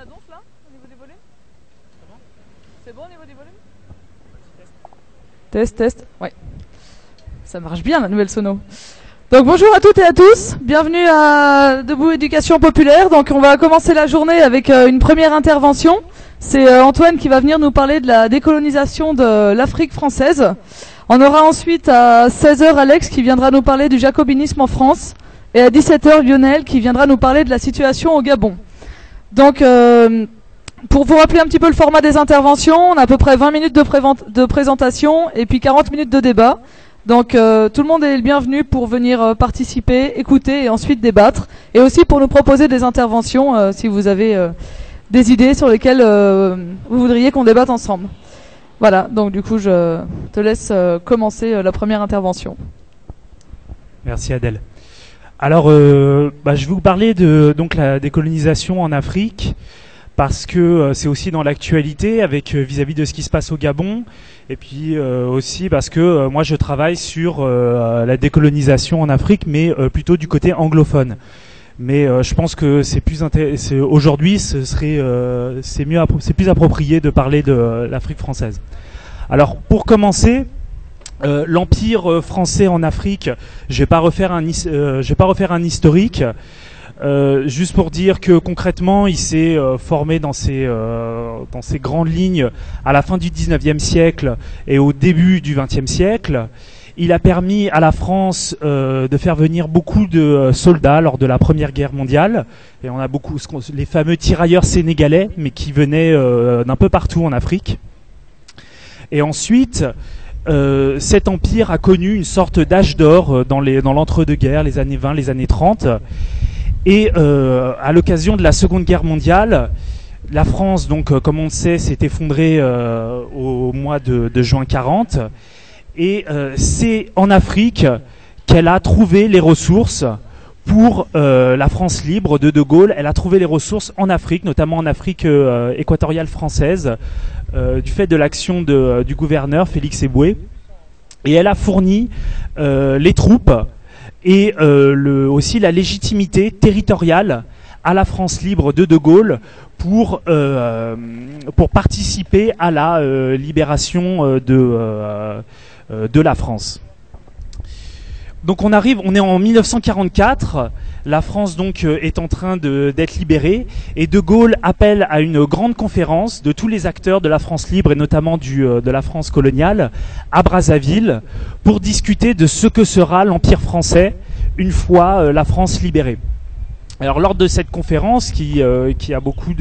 la donf là, au niveau des volumes? C'est bon au niveau des volumes? Test, test, ouais. Ça marche bien la nouvelle sono. Donc bonjour à toutes et à tous, bienvenue à Debout Éducation Populaire. Donc on va commencer la journée avec une première intervention. C'est Antoine qui va venir nous parler de la décolonisation de l'Afrique française. On aura ensuite à 16h Alex qui viendra nous parler du jacobinisme en France. Et à 17h Lionel qui viendra nous parler de la situation au Gabon. Donc pour vous rappeler un petit peu le format des interventions, on a à peu près 20 minutes de présentation et puis 40 minutes de débat. Donc tout le monde est le bienvenu pour venir participer, écouter et ensuite débattre. Et aussi pour nous proposer des interventions si vous avez des idées sur lesquelles vous voudriez qu'on débatte ensemble. Voilà, donc du coup je te laisse commencer la première intervention. Merci Adèle. Alors je vais vous parler de donc la décolonisation en Afrique parce que c'est aussi dans l'actualité avec vis-à-vis de ce qui se passe au Gabon et puis aussi parce que moi je travaille sur la décolonisation en Afrique mais plutôt du côté anglophone. Mais je pense que c'est plus aujourd'hui c'est plus approprié de parler de l'Afrique française. Alors pour commencer, l'empire français en Afrique, je vais pas refaire un historique, juste pour dire que concrètement, il s'est formé dans ses grandes lignes à la fin du 19e siècle et au début du 20e siècle. Il a permis à la France de faire venir beaucoup de soldats lors de la Première Guerre mondiale. Et on a beaucoup les fameux tirailleurs sénégalais, mais qui venaient d'un peu partout en Afrique. Et ensuite, cet empire a connu une sorte d'âge d'or dans l'entre-deux-guerres, les années 20, les années 30. Et à l'occasion de la Seconde Guerre mondiale, la France, donc comme on le sait, s'est effondrée au mois de juin 40. Et c'est en Afrique qu'elle a trouvé les ressources pour la France libre de Gaulle. Elle a trouvé les ressources en Afrique, notamment en Afrique équatoriale française, du fait de l'action du gouverneur Félix Éboué. Et elle a fourni les troupes et aussi la légitimité territoriale à la France libre de Gaulle pour participer à la libération de la France. Donc on est en 1944, la France donc est en train d'être libérée et De Gaulle appelle à une grande conférence de tous les acteurs de la France libre et notamment de la France coloniale à Brazzaville pour discuter de ce que sera l'Empire français une fois la France libérée. Alors lors de cette conférence qui est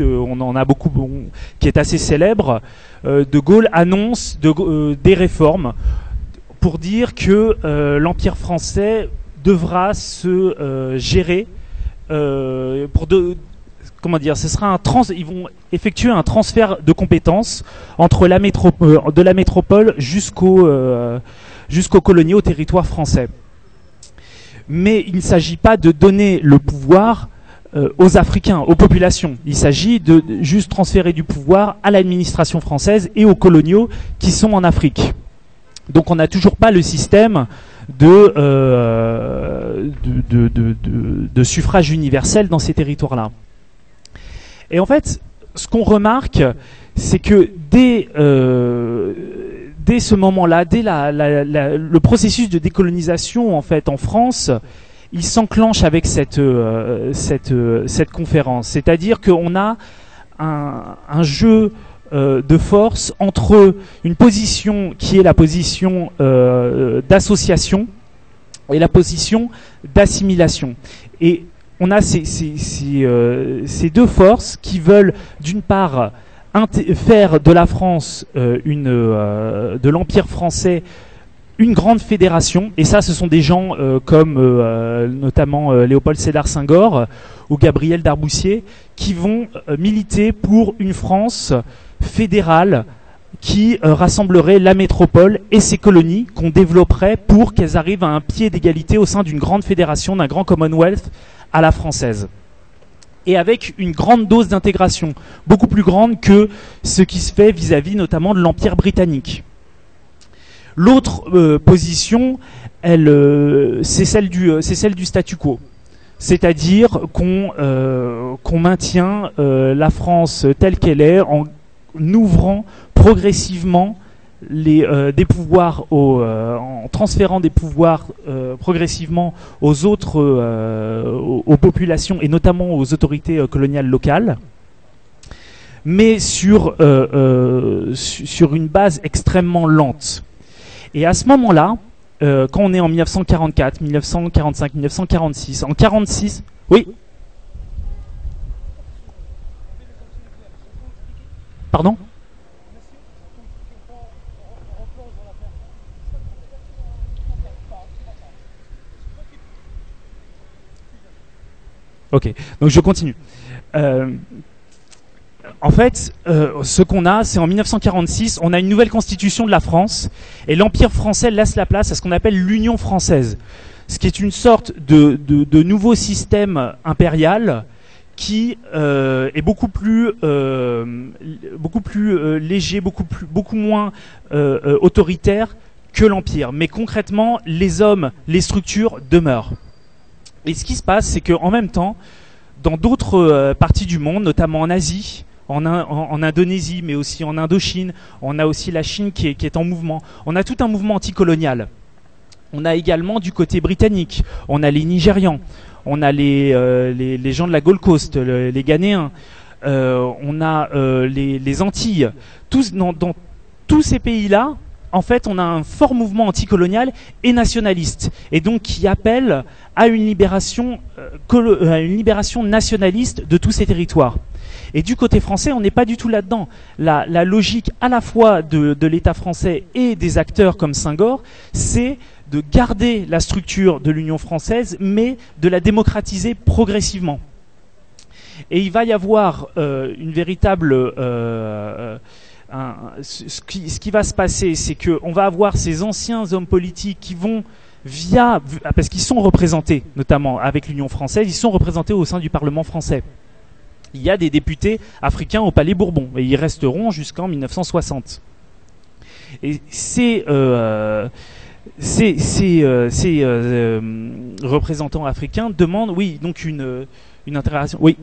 assez célèbre, De Gaulle annonce des réformes pour dire que l'Empire français devra se gérer ils vont effectuer un transfert de compétences entre de la métropole jusqu'aux colonies, au territoire français. Mais il ne s'agit pas de donner le pouvoir aux Africains, aux populations. Il s'agit de juste transférer du pouvoir à l'administration française et aux coloniaux qui sont en Afrique. Donc on n'a toujours pas le système de suffrage universel dans ces territoires-là. Et en fait, ce qu'on remarque, c'est que dès ce moment-là, dès le processus de décolonisation en fait en France, il s'enclenche avec cette conférence. C'est-à-dire qu'on a un jeu de force entre une position qui est la position d'association et la position d'assimilation. Et on a ces deux forces qui veulent d'une part faire de la France, de l'Empire français, une grande fédération, et ça ce sont des gens comme notamment Léopold Sédar Senghor ou Gabriel Darboussier qui vont militer pour une France fédérale qui rassemblerait la métropole et ses colonies, qu'on développerait pour qu'elles arrivent à un pied d'égalité au sein d'une grande fédération, d'un grand Commonwealth à la française. Et avec une grande dose d'intégration, beaucoup plus grande que ce qui se fait vis-à-vis notamment de l'Empire britannique. L'autre position, c'est celle du statu quo. c'est-à-dire qu'on maintient la France telle qu'elle est en ouvrant progressivement des pouvoirs en transférant des pouvoirs progressivement aux autres aux populations et notamment aux autorités coloniales locales, mais sur une base extrêmement lente. Et à ce moment-là, quand on est en 1944, 1945, 1946, en 46, oui. Pardon ? Ok, donc je continue. En fait, ce qu'on a, c'est en 1946, on a une nouvelle constitution de la France, et l'Empire français laisse la place à ce qu'on appelle l'Union française, ce qui est une sorte de nouveau système impérial qui est beaucoup plus léger, beaucoup moins autoritaire que l'Empire. Mais concrètement, les hommes, les structures demeurent. Et ce qui se passe, c'est qu'en même temps, dans d'autres parties du monde, notamment en Asie, en Indonésie, mais aussi en Indochine, on a aussi la Chine qui est en mouvement. On a tout un mouvement anticolonial. On a également du côté britannique, on a les Nigérians, on a les gens de la Gold Coast, les Ghanéens, on a les Antilles. Dans tous ces pays-là, en fait, on a un fort mouvement anticolonial et nationaliste, et donc qui appelle à une libération nationaliste de tous ces territoires. Et du côté français, on n'est pas du tout là-dedans. La logique à la fois de l'État français et des acteurs comme Senghor, c'est de garder la structure de l'Union française, mais de la démocratiser progressivement. Et il va y avoir une véritable... ce qui va se passer, c'est qu'on va avoir ces anciens hommes politiques qui vont parce qu'ils sont représentés, notamment avec l'Union française, ils sont représentés au sein du Parlement français. Il y a des députés africains au Palais Bourbon, et ils resteront jusqu'en 1960. Et ces représentants africains demandent, oui, donc une interaction. Oui.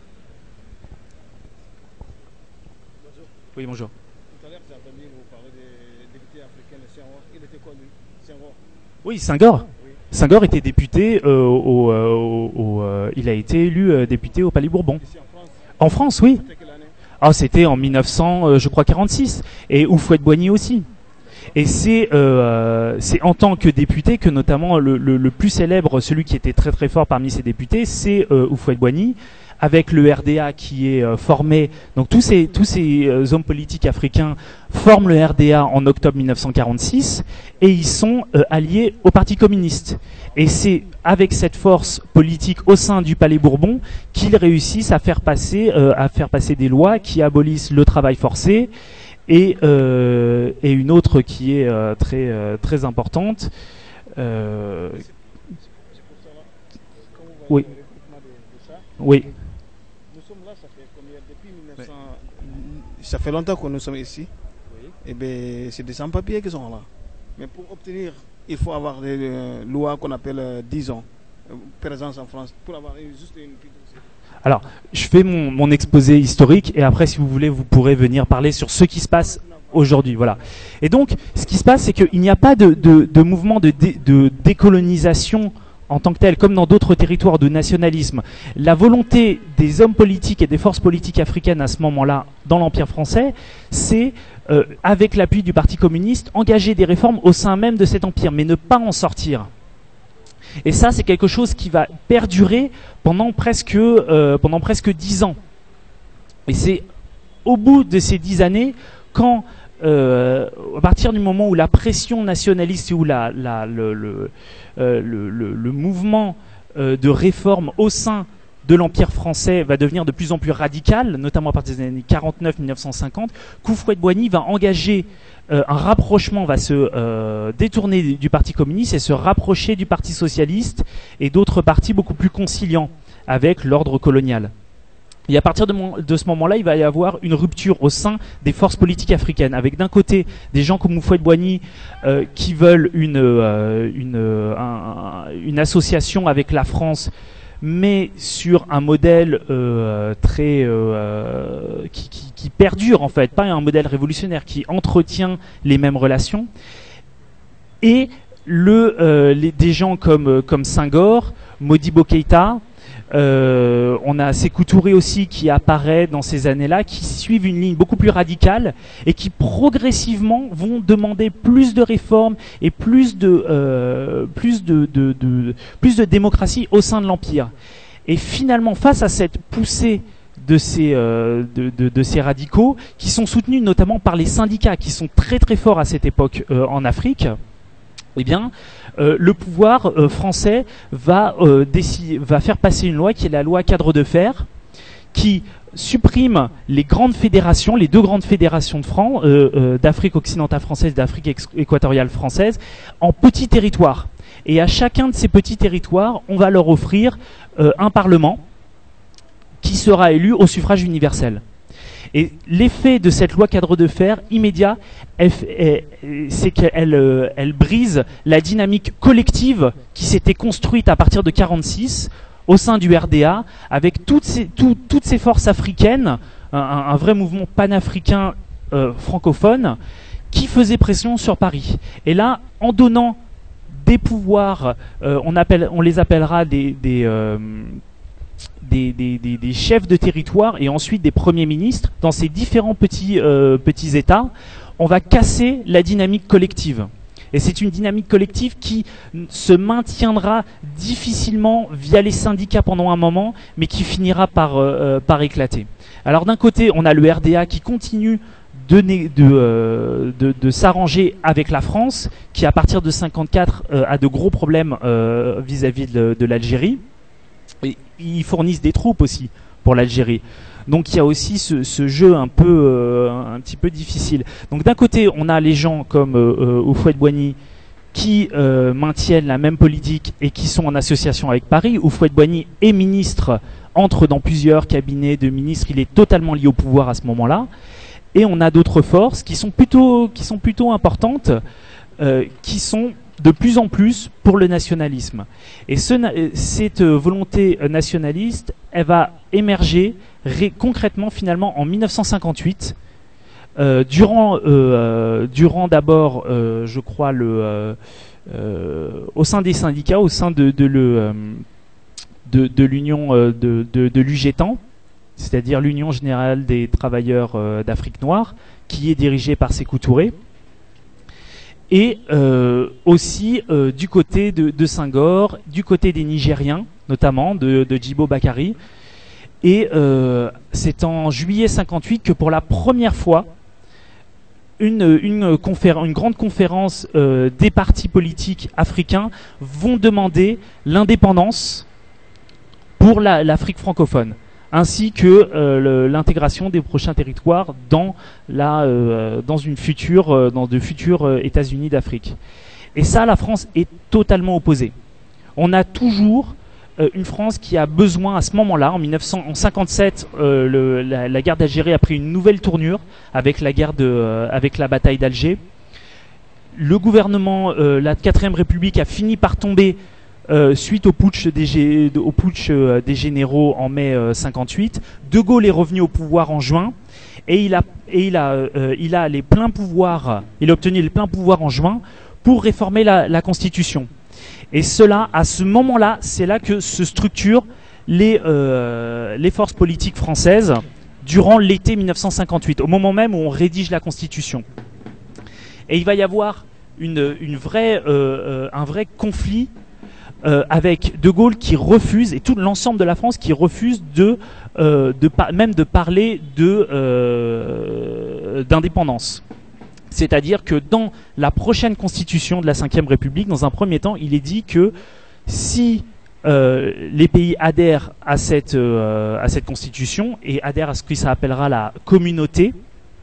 Oui, bonjour. Tout à l'heure, j'ai entendu vous parler des députés africains de Senghor. Il était quoi, lui, Senghor ? Oui, Senghor. Oui. Senghor était député il a été élu député au Palais Bourbon. Ici en France, oui. C'était quelle année ? Ah, c'était en 1946. Et Houphouët-Boigny aussi. Et c'est en tant que député que notamment le plus célèbre, celui qui était très très fort parmi ces députés, c'est Houphouët-Boigny, avec le RDA qui est formé. Donc tous ces hommes politiques africains forment le RDA en octobre 1946 et ils sont alliés au Parti communiste. Et c'est avec cette force politique au sein du Palais Bourbon qu'ils réussissent à faire passer des lois qui abolissent le travail forcé et une autre qui est très importante. Oui. Oui. Ça fait longtemps que nous sommes ici. Oui. Et bien, c'est des sans-papiers qui sont là. Mais pour obtenir, il faut avoir des lois qu'on appelle 10 ans, présence en France, pour avoir juste une petite... Alors, je fais mon exposé historique et après, si vous voulez, vous pourrez venir parler sur ce qui se passe aujourd'hui. Voilà. Et donc, ce qui se passe, c'est qu'il n'y a pas de mouvement de décolonisation en tant que tel, comme dans d'autres territoires de nationalisme. La volonté des hommes politiques et des forces politiques africaines à ce moment-là, dans l'Empire français, c'est, avec l'appui du Parti communiste, engager des réformes au sein même de cet empire, mais ne pas en sortir. Et ça, c'est quelque chose qui va perdurer pendant presque 10 ans. Et c'est au bout de ces 10 années, quand, à partir du moment où la pression nationaliste ou le mouvement de réforme au sein de l'Empire français va devenir de plus en plus radical, notamment à partir des années 49-1950, qu'Houphouët-Boigny va engager un rapprochement, va se détourner du Parti communiste et se rapprocher du Parti socialiste et d'autres partis beaucoup plus conciliants avec l'ordre colonial. Et à partir de ce moment-là, il va y avoir une rupture au sein des forces politiques africaines, avec d'un côté des gens comme Houphouët-Boigny qui veulent une association avec la France, mais sur un modèle très qui perdure en fait, pas un modèle révolutionnaire, qui entretient les mêmes relations. Et des gens comme Senghor, Modibo Keïta, on a Sékou Touré aussi qui apparaît dans ces années-là, qui suivent une ligne beaucoup plus radicale et qui progressivement vont demander plus de réformes et plus de démocratie au sein de l'Empire. Et finalement, face à cette poussée de ces radicaux, qui sont soutenus notamment par les syndicats, qui sont très très forts à cette époque en Afrique, eh bien, le pouvoir français va faire passer une loi qui est la loi Cadre de Fer, qui supprime les grandes fédérations, les 2 grandes fédérations d'Afrique occidentale française, d'Afrique équatoriale française, en petits territoires. Et à chacun de ces petits territoires, on va leur offrir un parlement qui sera élu au suffrage universel. Et l'effet de cette loi Cadre de Fer immédiat, c'est qu'elle brise la dynamique collective qui s'était construite à partir de 1946 au sein du RDA, avec toutes ces forces africaines, un vrai mouvement panafricain francophone, qui faisait pression sur Paris. Et là, en donnant des pouvoirs, on les appellera des chefs de territoire et ensuite des premiers ministres dans ces différents petits États, on va casser la dynamique collective. Et c'est une dynamique collective qui se maintiendra difficilement via les syndicats pendant un moment, mais qui finira par éclater. Alors d'un côté, on a le RDA qui continue de s'arranger avec la France, qui à partir de 1954 a de gros problèmes vis-à-vis de l'Algérie. Et ils fournissent des troupes aussi pour l'Algérie. Donc il y a aussi ce jeu un petit peu difficile. Donc d'un côté, on a les gens comme Houphouët-Boigny qui maintiennent la même politique et qui sont en association avec Paris. Houphouët-Boigny est ministre, entre dans plusieurs cabinets de ministres, il est totalement lié au pouvoir à ce moment-là. Et on a d'autres forces qui sont plutôt importantes, qui sont de plus en plus pour le nationalisme. Et cette volonté nationaliste, elle va émerger concrètement finalement en 1958, durant d'abord, je crois, au sein des syndicats, au sein de l'union de l'UGTAN, c'est-à-dire l'Union Générale des Travailleurs d'Afrique Noire, qui est dirigée par Sékou Touré. Et aussi du côté de Senghor, du côté des Nigériens, notamment de Djibo Bakary. Et c'est en juillet 58 que pour la première fois, une grande conférence des partis politiques africains vont demander l'indépendance pour l'Afrique francophone, ainsi que l'intégration des prochains territoires dans de futurs États-Unis d'Afrique. Et ça, la France est totalement opposée. On a toujours une France qui a besoin, à ce moment-là, en 1957, la guerre d'Algérie a pris une nouvelle tournure avec la bataille d'Alger. Le gouvernement, la 4ème République, a fini par tomber suite au putsch des généraux en mai 58. De Gaulle est revenu au pouvoir en juin et il a les pleins pouvoirs. Il a obtenu les pleins pouvoirs en juin pour réformer la Constitution. Et cela, à ce moment-là, c'est là que se structurent les forces politiques françaises durant l'été 1958, au moment même où on rédige la Constitution. Et il va y avoir un vrai conflit avec De Gaulle qui refuse, et tout l'ensemble de la France qui refuse même de parler d'indépendance. C'est-à-dire que dans la prochaine constitution de la 5e République, dans un premier temps, il est dit que si les pays adhèrent à cette constitution et adhèrent à ce que ça appellera la communauté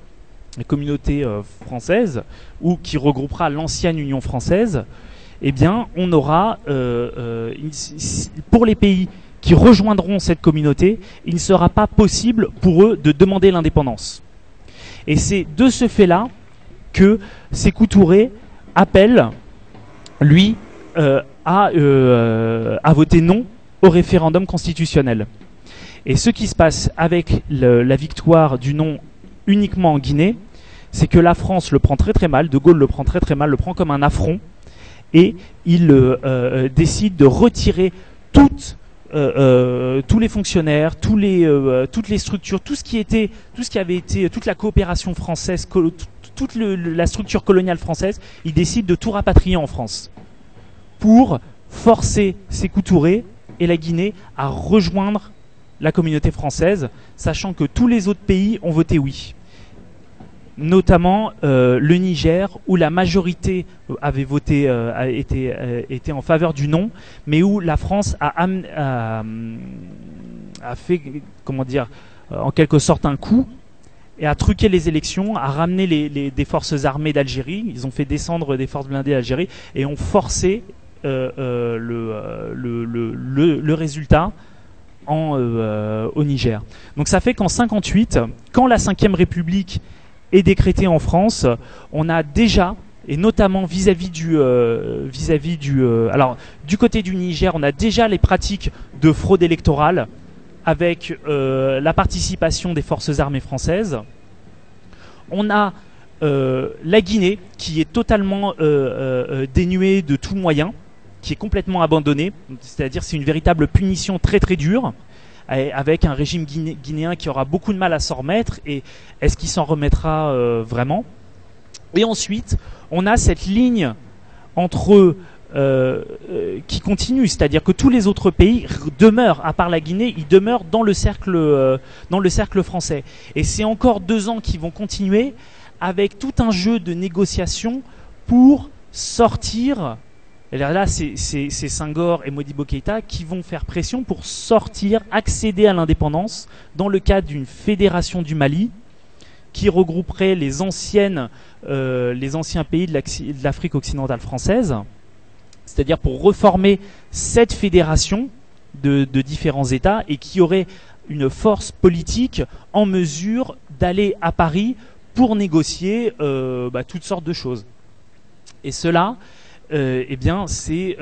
française, ou qui regroupera l'ancienne Union française, eh bien, on aura, pour les pays qui rejoindront cette communauté, il ne sera pas possible pour eux de demander l'indépendance. Et c'est de ce fait-là que Sékou Touré appelle, lui, à voter non au référendum constitutionnel. Et ce qui se passe avec la victoire du non uniquement en Guinée, c'est que la France le prend très très mal, De Gaulle le prend très très mal, le prend comme un affront, et il décide de retirer tous les fonctionnaires, toutes les structures, toute la coopération française, toute la structure coloniale française, il décide de tout rapatrier en France pour forcer Sékou Touré et la Guinée à rejoindre la communauté française, sachant que tous les autres pays ont voté oui. Notamment le Niger, où la majorité avait voté, était en faveur du non, mais où la France a fait, comment dire, en quelque sorte un coup, et a truqué les élections, a ramené des forces armées d'Algérie. Ils ont fait descendre des forces blindées d'Algérie et ont forcé le résultat au Niger. Donc ça fait qu'en 58, quand la 5e République est décrétée en France, on a déjà, et notamment vis-à-vis du côté du Niger, on a déjà les pratiques de fraude électorale avec la participation des forces armées françaises. On a la Guinée qui est totalement dénuée de tout moyen, qui est complètement abandonnée, c'est-à-dire c'est une véritable punition très très dure, avec un régime guinéen qui aura beaucoup de mal à s'en remettre, et est-ce qu'il s'en remettra vraiment? Et ensuite, on a cette ligne entre qui continue, c'est-à-dire que tous les autres pays demeurent, à part la Guinée, ils demeurent dans le cercle français. Et c'est encore 2 ans qui vont continuer avec tout un jeu de négociations pour sortir. Et là, c'est Senghor et Modibo Keïta qui vont faire pression pour sortir, accéder à l'indépendance dans le cadre d'une fédération du Mali qui regrouperait les anciens pays de l'Afrique occidentale française, c'est-à-dire pour reformer cette fédération de différents États, et qui aurait une force politique en mesure d'aller à Paris pour négocier toutes sortes de choses. Et cela, eh bien, c'est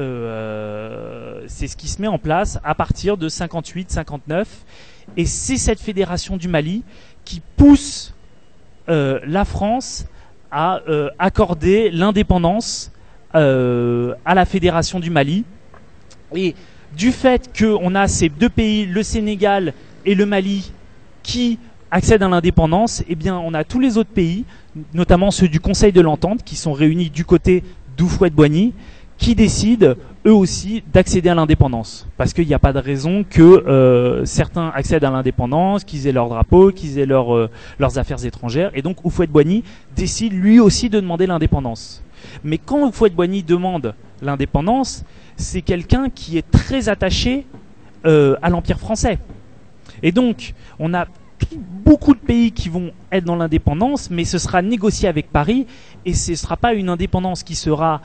ce qui se met en place à partir de 58-59, et c'est cette fédération du Mali qui pousse la France à accorder l'indépendance à la fédération du Mali. Et du fait qu'on a ces 2 pays, le Sénégal et le Mali, qui accèdent à l'indépendance, eh bien, on a tous les autres pays, notamment ceux du Conseil de l'Entente, qui sont réunis du côté d'Houphouët-Boigny, qui décident eux aussi d'accéder à l'indépendance, parce qu'il n'y a pas de raison que certains accèdent à l'indépendance, qu'ils aient leur drapeau, qu'ils aient leurs affaires étrangères, et donc Houphouët-Boigny décide lui aussi de demander l'indépendance. Mais quand Houphouët-Boigny demande l'indépendance, c'est quelqu'un qui est très attaché à l'Empire français, et donc on a beaucoup de pays qui vont être dans l'indépendance, mais ce sera négocié avec Paris, et ce ne sera pas une indépendance qui sera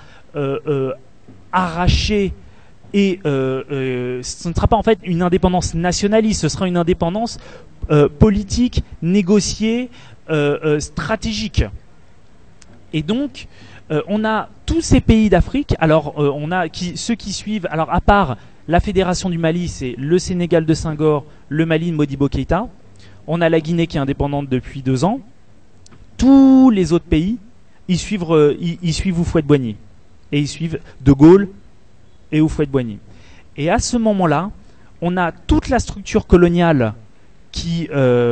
arrachée, et ce ne sera pas en fait une indépendance nationaliste, ce sera une indépendance politique, négociée, stratégique. Et donc on a tous ces pays d'Afrique. Alors on a ceux qui suivent, alors à part la Fédération du Mali, c'est le Sénégal de Senghor, le Mali de Modibo Keïta. On a la Guinée qui est indépendante depuis 2 ans. Tous les autres pays, ils suivent Houphouët-Boigny. Et ils suivent De Gaulle et Houphouët-Boigny. Et à ce moment-là, on a toute la structure coloniale qui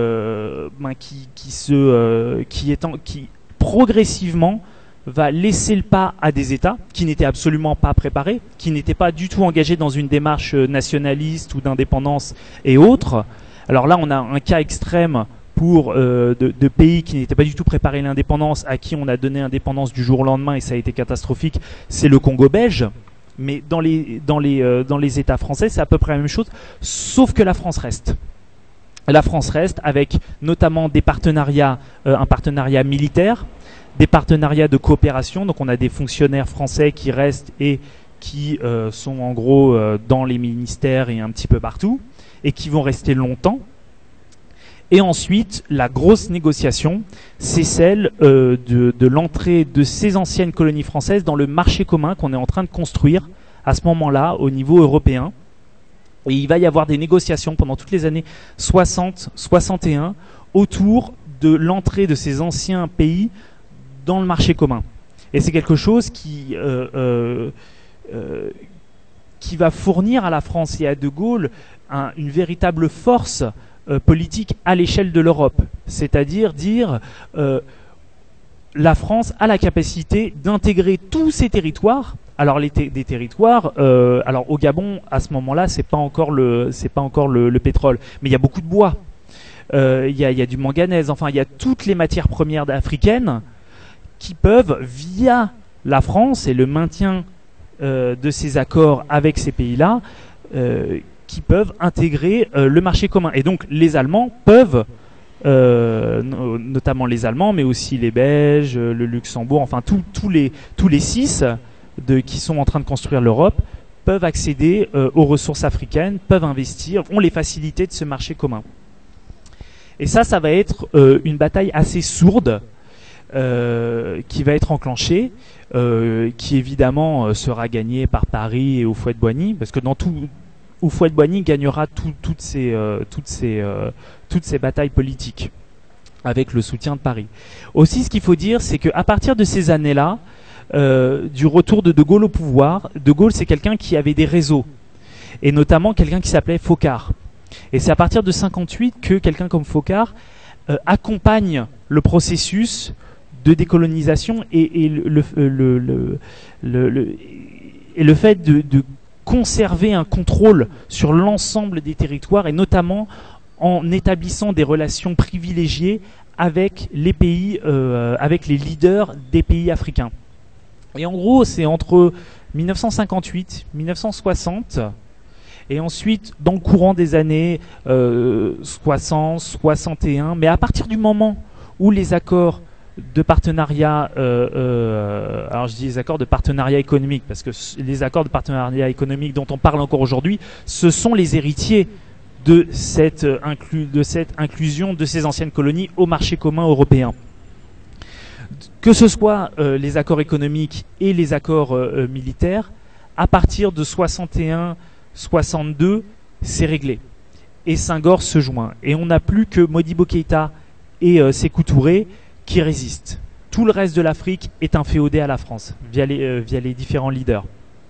progressivement va laisser le pas à des États qui n'étaient absolument pas préparés, qui n'étaient pas du tout engagés dans une démarche nationaliste ou d'indépendance et autres. Alors là, on a un cas extrême pour de pays qui n'étaient pas du tout préparés à l'indépendance, à qui on a donné l'indépendance du jour au lendemain, et ça a été catastrophique. C'est le Congo belge, mais dans les États français, c'est à peu près la même chose, sauf que la France reste. La France reste avec notamment des partenariats, un partenariat militaire, des partenariats de coopération. Donc on a des fonctionnaires français qui restent et qui sont en gros dans les ministères et un petit peu partout, et qui vont rester longtemps. Et ensuite, la grosse négociation, c'est celle de l'entrée de ces anciennes colonies françaises dans le marché commun qu'on est en train de construire à ce moment-là au niveau européen. Et il va y avoir des négociations pendant toutes les années 60-61 autour de l'entrée de ces anciens pays dans le marché commun. Et c'est quelque chose qui va fournir à la France et à De Gaulle une véritable force politique à l'échelle de l'Europe. C'est-à-dire dire la France a la capacité d'intégrer tous ces territoires. Alors des territoires, alors au Gabon à ce moment-là c'est pas encore le pétrole, mais il y a beaucoup de bois, il y a du manganèse, enfin il y a toutes les matières premières africaines qui peuvent via la France et le maintien de ces accords avec ces pays-là, qui peuvent intégrer le marché commun. Et donc les Allemands peuvent, notamment les Allemands, mais aussi les Belges, le Luxembourg, enfin tous les 6 qui sont en train de construire l'Europe, peuvent accéder aux ressources africaines, peuvent investir, ont les facilités de ce marché commun. Et ça va être une bataille assez sourde qui va être enclenchée, qui évidemment sera gagnée par Paris et Houphouët-Boigny, parce que Houphouët-Boigny gagnera toutes ces batailles politiques avec le soutien de Paris. Aussi, ce qu'il faut dire, c'est qu'à partir de ces années-là, du retour de Gaulle au pouvoir, De Gaulle c'est quelqu'un qui avait des réseaux, et notamment quelqu'un qui s'appelait Foccart. Et c'est à partir de 58 que quelqu'un comme Foccart accompagne le processus de décolonisation et le fait de conserver un contrôle sur l'ensemble des territoires, et notamment en établissant des relations privilégiées avec les pays, avec les leaders des pays africains. Et en gros, c'est entre 1958, 1960, et ensuite, dans le courant des années 60, 61, mais à partir du moment où les accords de partenariat, alors je dis les accords de partenariat économique, parce que les accords de partenariat économique dont on parle encore aujourd'hui, ce sont les héritiers de cette inclusion de ces anciennes colonies au marché commun européen. Que ce soit les accords économiques et les accords militaires, à partir de 61-62, c'est réglé. Et Senghor se joint. Et on n'a plus que Modibo Keïta et Sékou Touré qui résistent. Tout le reste de l'Afrique est inféodé à la France, via les différents leaders.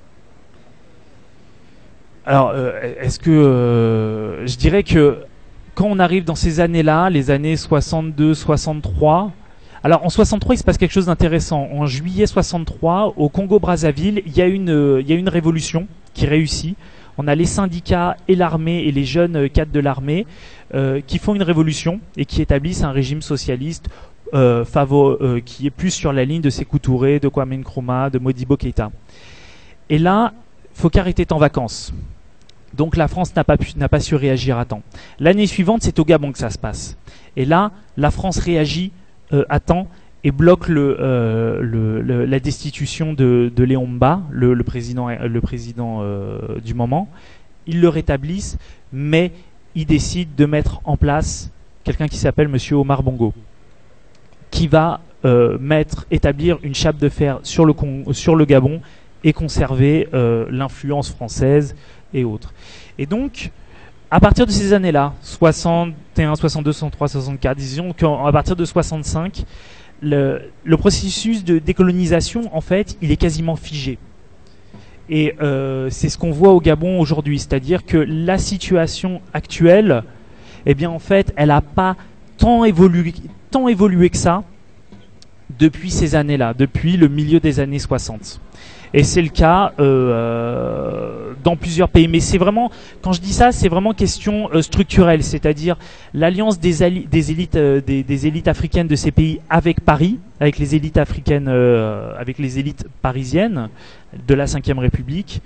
Alors, est-ce que je dirais que quand on arrive dans ces années-là, les années 62-63, alors en 63 il se passe quelque chose d'intéressant. En juillet 63, au Congo-Brazzaville, il y a une révolution qui réussit. On a les syndicats et l'armée et les jeunes cadres de l'armée qui font une révolution et qui établissent un régime socialiste qui est plus sur la ligne de Sékou Touré, de Kwame Nkrumah, de Modibo Keïta. Et là, Foccart était en vacances. Donc la France n'a pas su réagir à temps. L'année suivante, c'est au Gabon que ça se passe. Et là, la France réagit à temps et bloque la destitution de Léon Mba, le président du moment. Ils le rétablissent, mais ils décident de mettre en place quelqu'un qui s'appelle Monsieur Omar Bongo, qui va établir une chape de fer sur le Gabon et conserver l'influence française et autres. Et donc, à partir de ces années-là, 61, 62, 63, 64, disons qu'à partir de 65, le processus de décolonisation, en fait, il est quasiment figé. Et c'est ce qu'on voit au Gabon aujourd'hui, c'est-à-dire que la situation actuelle, eh bien, en fait, elle n'a pas tant évolué que ça depuis ces années-là, depuis le milieu des années 60. Et c'est le cas dans plusieurs pays. Mais c'est vraiment, quand je dis ça, c'est vraiment question structurelle, c'est-à-dire l'alliance des élites africaines de ces pays avec Paris, avec les élites africaines, avec les élites parisiennes de la Ve République,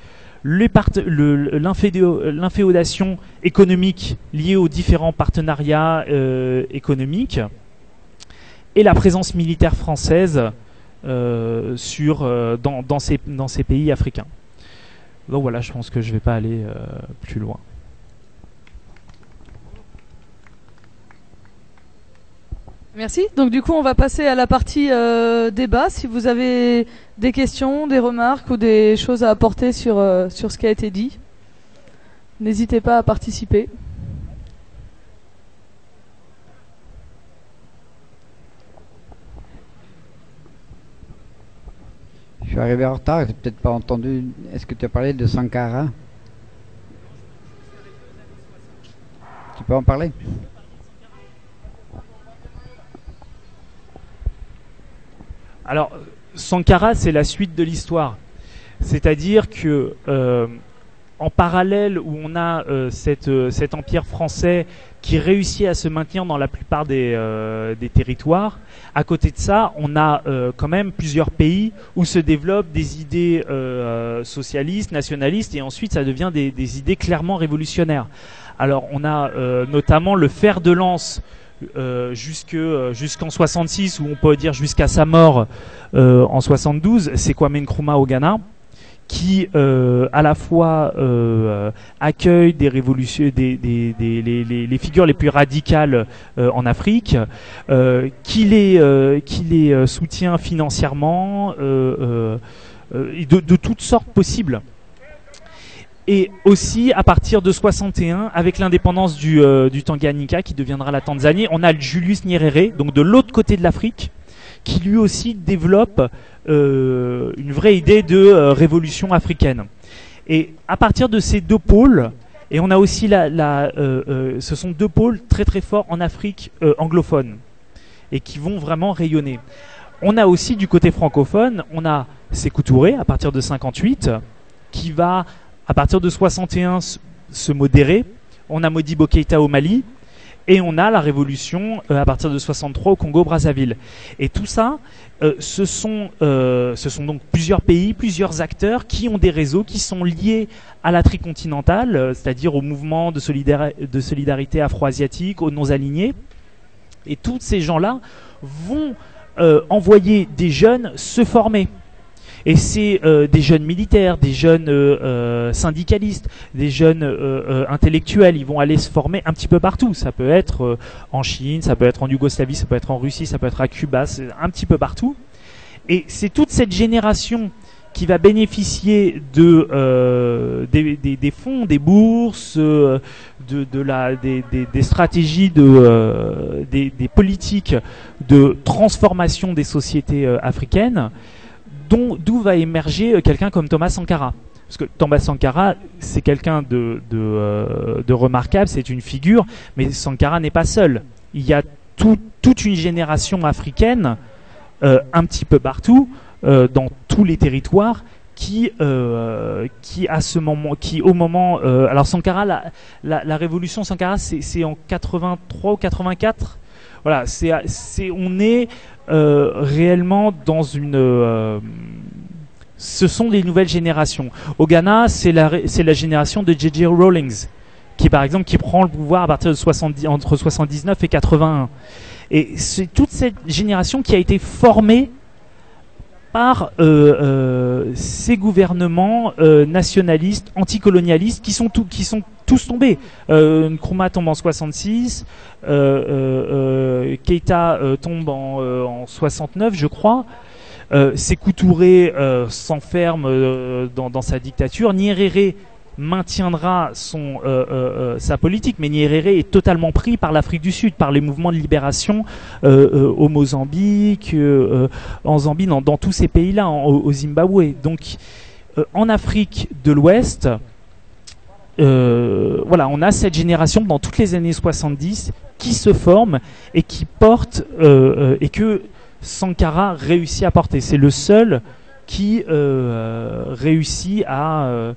l'inféodation économique liée aux différents partenariats économiques, et la présence militaire française dans ces pays africains. Donc voilà, je pense que je ne vais pas aller plus loin. Merci. Donc du coup, on va passer à la partie débat. Si vous avez des questions, des remarques ou des choses à apporter sur ce qui a été dit. N'hésitez pas à participer. Je suis arrivé en retard, j'ai peut-être pas entendu. Est-ce que tu as parlé de Sankara? Tu peux en parler? Alors, Sankara, c'est la suite de l'histoire. C'est-à-dire que en parallèle où on a cet empire français qui réussit à se maintenir dans la plupart des territoires, à côté de ça, on a quand même plusieurs pays où se développent des idées socialistes, nationalistes, et ensuite ça devient des idées clairement révolutionnaires. Alors on a notamment le fer de lance jusqu'en 66, ou on peut dire jusqu'à sa mort en 72, c'est Kwame Nkrumah au Ghana, qui à la fois accueille des révolutions, les figures les plus radicales en Afrique, qui les soutient financièrement, de toutes sortes possibles. Et aussi, à partir de 61, avec l'indépendance du Tanganyika, qui deviendra la Tanzanie, on a Julius Nyerere, donc de l'autre côté de l'Afrique, qui lui aussi développe une vraie idée de révolution africaine. Et à partir de ces deux pôles, et on a aussi ce sont deux pôles très très forts en Afrique anglophone, et qui vont vraiment rayonner. On a aussi du côté francophone, on a Sékou Touré, à partir de 58, qui va à partir de 61 se modérer. On a Modibo Keïta au Mali, et on a la révolution à partir de 63 au Congo-Brazzaville. Et tout ça, ce sont donc plusieurs pays, plusieurs acteurs qui ont des réseaux qui sont liés à la tricontinentale, c'est-à-dire au mouvement de solidarité afro-asiatique, aux non-alignés. Et tous ces gens-là vont envoyer des jeunes se former. Et c'est des jeunes militaires, des jeunes syndicalistes, des jeunes intellectuels. Ils vont aller se former un petit peu partout. Ça peut être en Chine, ça peut être en Yougoslavie, ça peut être en Russie, ça peut être à Cuba, c'est un petit peu partout. Et c'est toute cette génération qui va bénéficier des fonds, des bourses, des stratégies, des politiques de transformation des sociétés africaines, d'où va émerger quelqu'un comme Thomas Sankara. Parce que Thomas Sankara, c'est quelqu'un de remarquable, c'est une figure, mais Sankara n'est pas seul. Il y a toute une génération africaine, un petit peu partout, dans tous les territoires, qui à ce moment, alors Sankara, la révolution Sankara, c'est en 83 ou 84. Voilà, on est réellement dans une. Ce sont les nouvelles générations. Au Ghana, c'est la génération de J.J. Rawlings, qui par exemple qui prend le pouvoir à partir de entre 79 et 81. Et c'est toute cette génération qui a été formée par ces gouvernements nationalistes, anticolonialistes, qui sont tous tombés. Nkrumah tombe en 66, Keïta tombe en 69, je crois. Sékou Touré s'enferme dans sa dictature. Nyerere maintiendra sa politique, mais Nyerere est totalement pris par l'Afrique du Sud, par les mouvements de libération au Mozambique, en Zambie, dans tous ces pays-là, au Zimbabwe. Donc, en Afrique de l'Ouest, voilà, on a cette génération dans toutes les années 70 qui se forme et qui porte et que Sankara réussit à porter. C'est le seul qui réussit à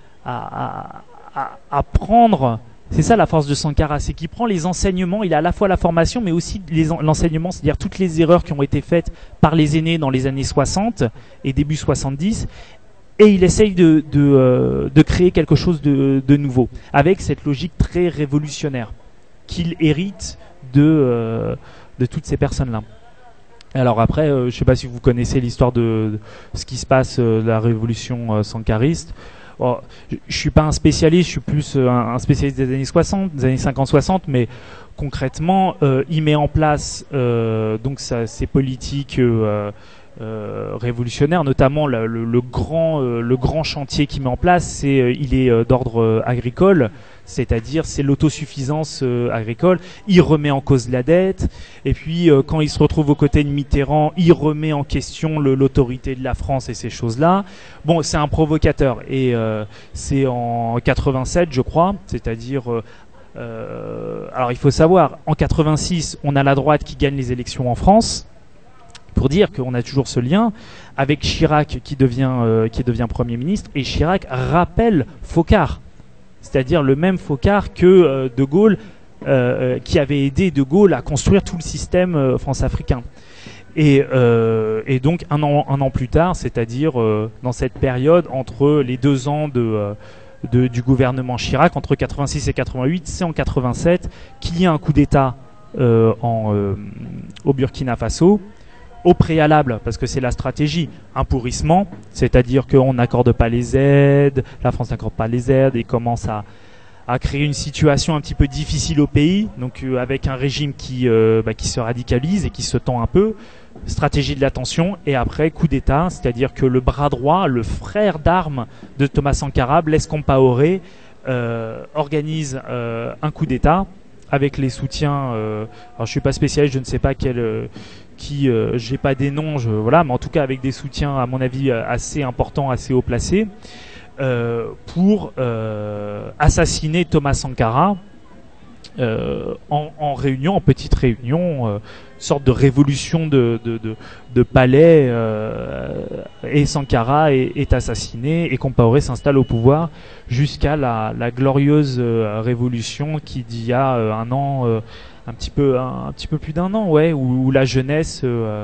prendre. C'est ça la force de Sankara, c'est qu'il prend les enseignements, il a à la fois la formation mais aussi l'enseignement, c'est-à-dire toutes les erreurs qui ont été faites par les aînés dans les années 60 et début 70, et il essaye de créer quelque chose de nouveau, avec cette logique très révolutionnaire qu'il hérite de toutes ces personnes-là. Alors après, je ne sais pas si vous connaissez l'histoire de ce qui se passe, la révolution sankariste. Bon, je suis pas un spécialiste, je suis plus un spécialiste des années 60, des années 50-60, mais concrètement, il met en place donc ces politiques révolutionnaire, notamment le grand chantier qu'il met en place, il est d'ordre agricole, c'est-à-dire c'est l'autosuffisance agricole. Il remet en cause la dette, et puis quand il se retrouve aux côtés de Mitterrand, il remet en question l'autorité de la France et ces choses-là. Bon, c'est un provocateur, et c'est en 87, je crois, c'est-à-dire alors il faut savoir, en 86, on a la droite qui gagne les élections en France, pour dire qu'on a toujours ce lien avec Chirac qui devient Premier ministre, et Chirac rappelle Foccart, c'est-à-dire le même Foccart que De Gaulle, qui avait aidé De Gaulle à construire tout le système france-africain. Et donc un an plus tard, c'est-à-dire dans cette période entre les 2 ans du gouvernement Chirac, entre 86 et 88, c'est en 87 qu'il y a un coup d'État au Burkina Faso. Au préalable, parce que c'est la stratégie, un pourrissement, c'est-à-dire qu'on n'accorde pas les aides, la France n'accorde pas les aides et commence à créer une situation un petit peu difficile au pays, donc avec un régime qui se radicalise et qui se tend un peu, stratégie de la tension, et après coup d'État, c'est-à-dire que le bras droit, le frère d'armes de Thomas Sankara, Blaise Compaoré, organise un coup d'État avec les soutiens, alors je suis pas spécialiste, je ne sais pas j'ai pas des noms, mais en tout cas avec des soutiens à mon avis assez importants, assez haut placés, pour assassiner Thomas Sankara en réunion, en petite réunion, sorte de révolution de palais, et Sankara est assassiné et Compaoré s'installe au pouvoir jusqu'à la glorieuse révolution qui d'il y a un an, un petit peu plus d'1 an, ouais, où la jeunesse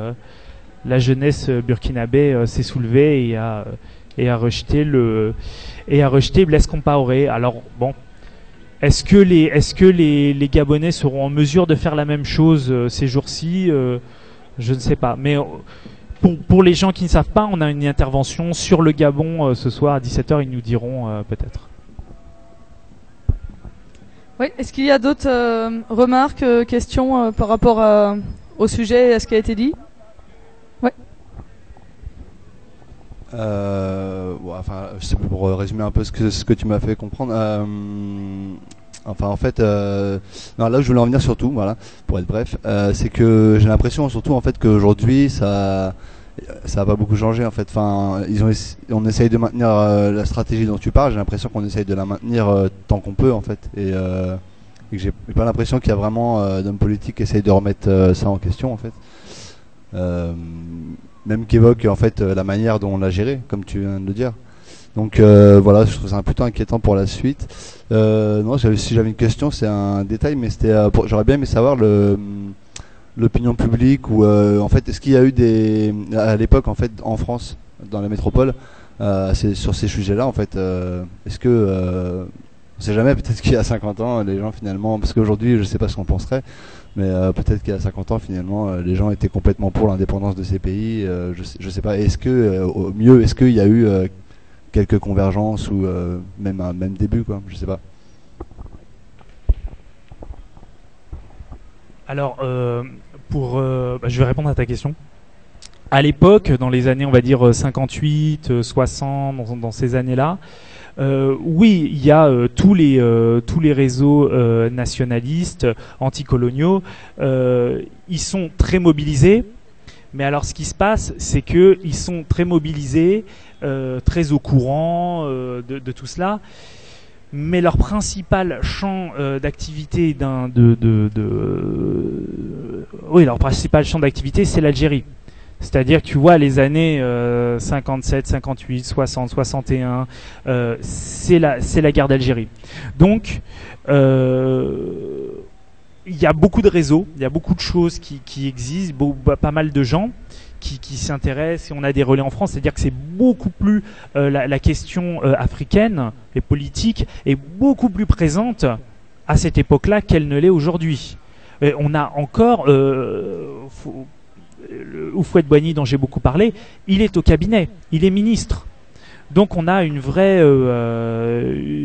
burkinabé s'est soulevée et a rejeté Blaise Compaoré. Alors bon, est-ce que les Gabonais seront en mesure de faire la même chose ces jours-ci? Je ne sais pas. Mais pour les gens qui ne savent pas, on a une intervention sur le Gabon ce soir à 17h, ils nous diront peut-être. Oui, est-ce qu'il y a d'autres remarques, questions par rapport au sujet et à ce qui a été dit? Ouais. C'est pour résumer un peu ce que tu m'as fait comprendre. En fait, là où je voulais en venir surtout, voilà, pour être bref, c'est que j'ai l'impression surtout en fait qu'aujourd'hui ça a pas beaucoup changé en fait. Enfin, on essaye de maintenir la stratégie dont tu parles. J'ai l'impression qu'on essaye de la maintenir tant qu'on peut en fait, et que j'ai pas l'impression qu'il y a vraiment d'hommes politiques qui essayent de remettre ça en question en fait. Même qu'évoque en fait la manière dont on l'a géré, comme tu viens de le dire. Donc voilà, je trouve ça plutôt inquiétant pour la suite. Non, si j'avais une question, c'est un détail, mais j'aurais bien aimé savoir l'opinion publique, ou en fait, est-ce qu'il y a eu à l'époque en fait en France, dans la métropole, sur ces sujets-là en fait, est-ce que on sait jamais, peut-être qu'il y a 50 ans les gens finalement, parce qu'aujourd'hui je sais pas ce qu'on penserait, mais peut-être qu'il y a 50 ans finalement les gens étaient complètement pour l'indépendance de ces pays, je sais pas, est-ce que au mieux, est-ce qu'il y a eu quelques convergences, ou même un même début, quoi, je sais pas. Alors je vais répondre à ta question. À l'époque, dans les années on va dire 58, 60, dans ces années-là, oui, il y a tous les réseaux nationalistes, anticoloniaux, ils sont très mobilisés. Mais alors, ce qui se passe, c'est que ils sont très mobilisés, très au courant de tout cela. Mais leur principal champ d'activité, leur principal champ d'activité, c'est l'Algérie. C'est-à-dire que tu vois, les années 57, 58, 60, 61, c'est la guerre d'Algérie. Donc, il y a beaucoup de réseaux, il y a beaucoup de choses qui existent, pas mal de gens qui s'intéressent, et on a des relais en France. C'est-à-dire que c'est beaucoup plus la question africaine et politique est beaucoup plus présente à cette époque-là qu'elle ne l'est aujourd'hui. On a encore Houphouët-Boigny, dont j'ai beaucoup parlé, il est au cabinet, il est ministre. Donc on a une vraie, je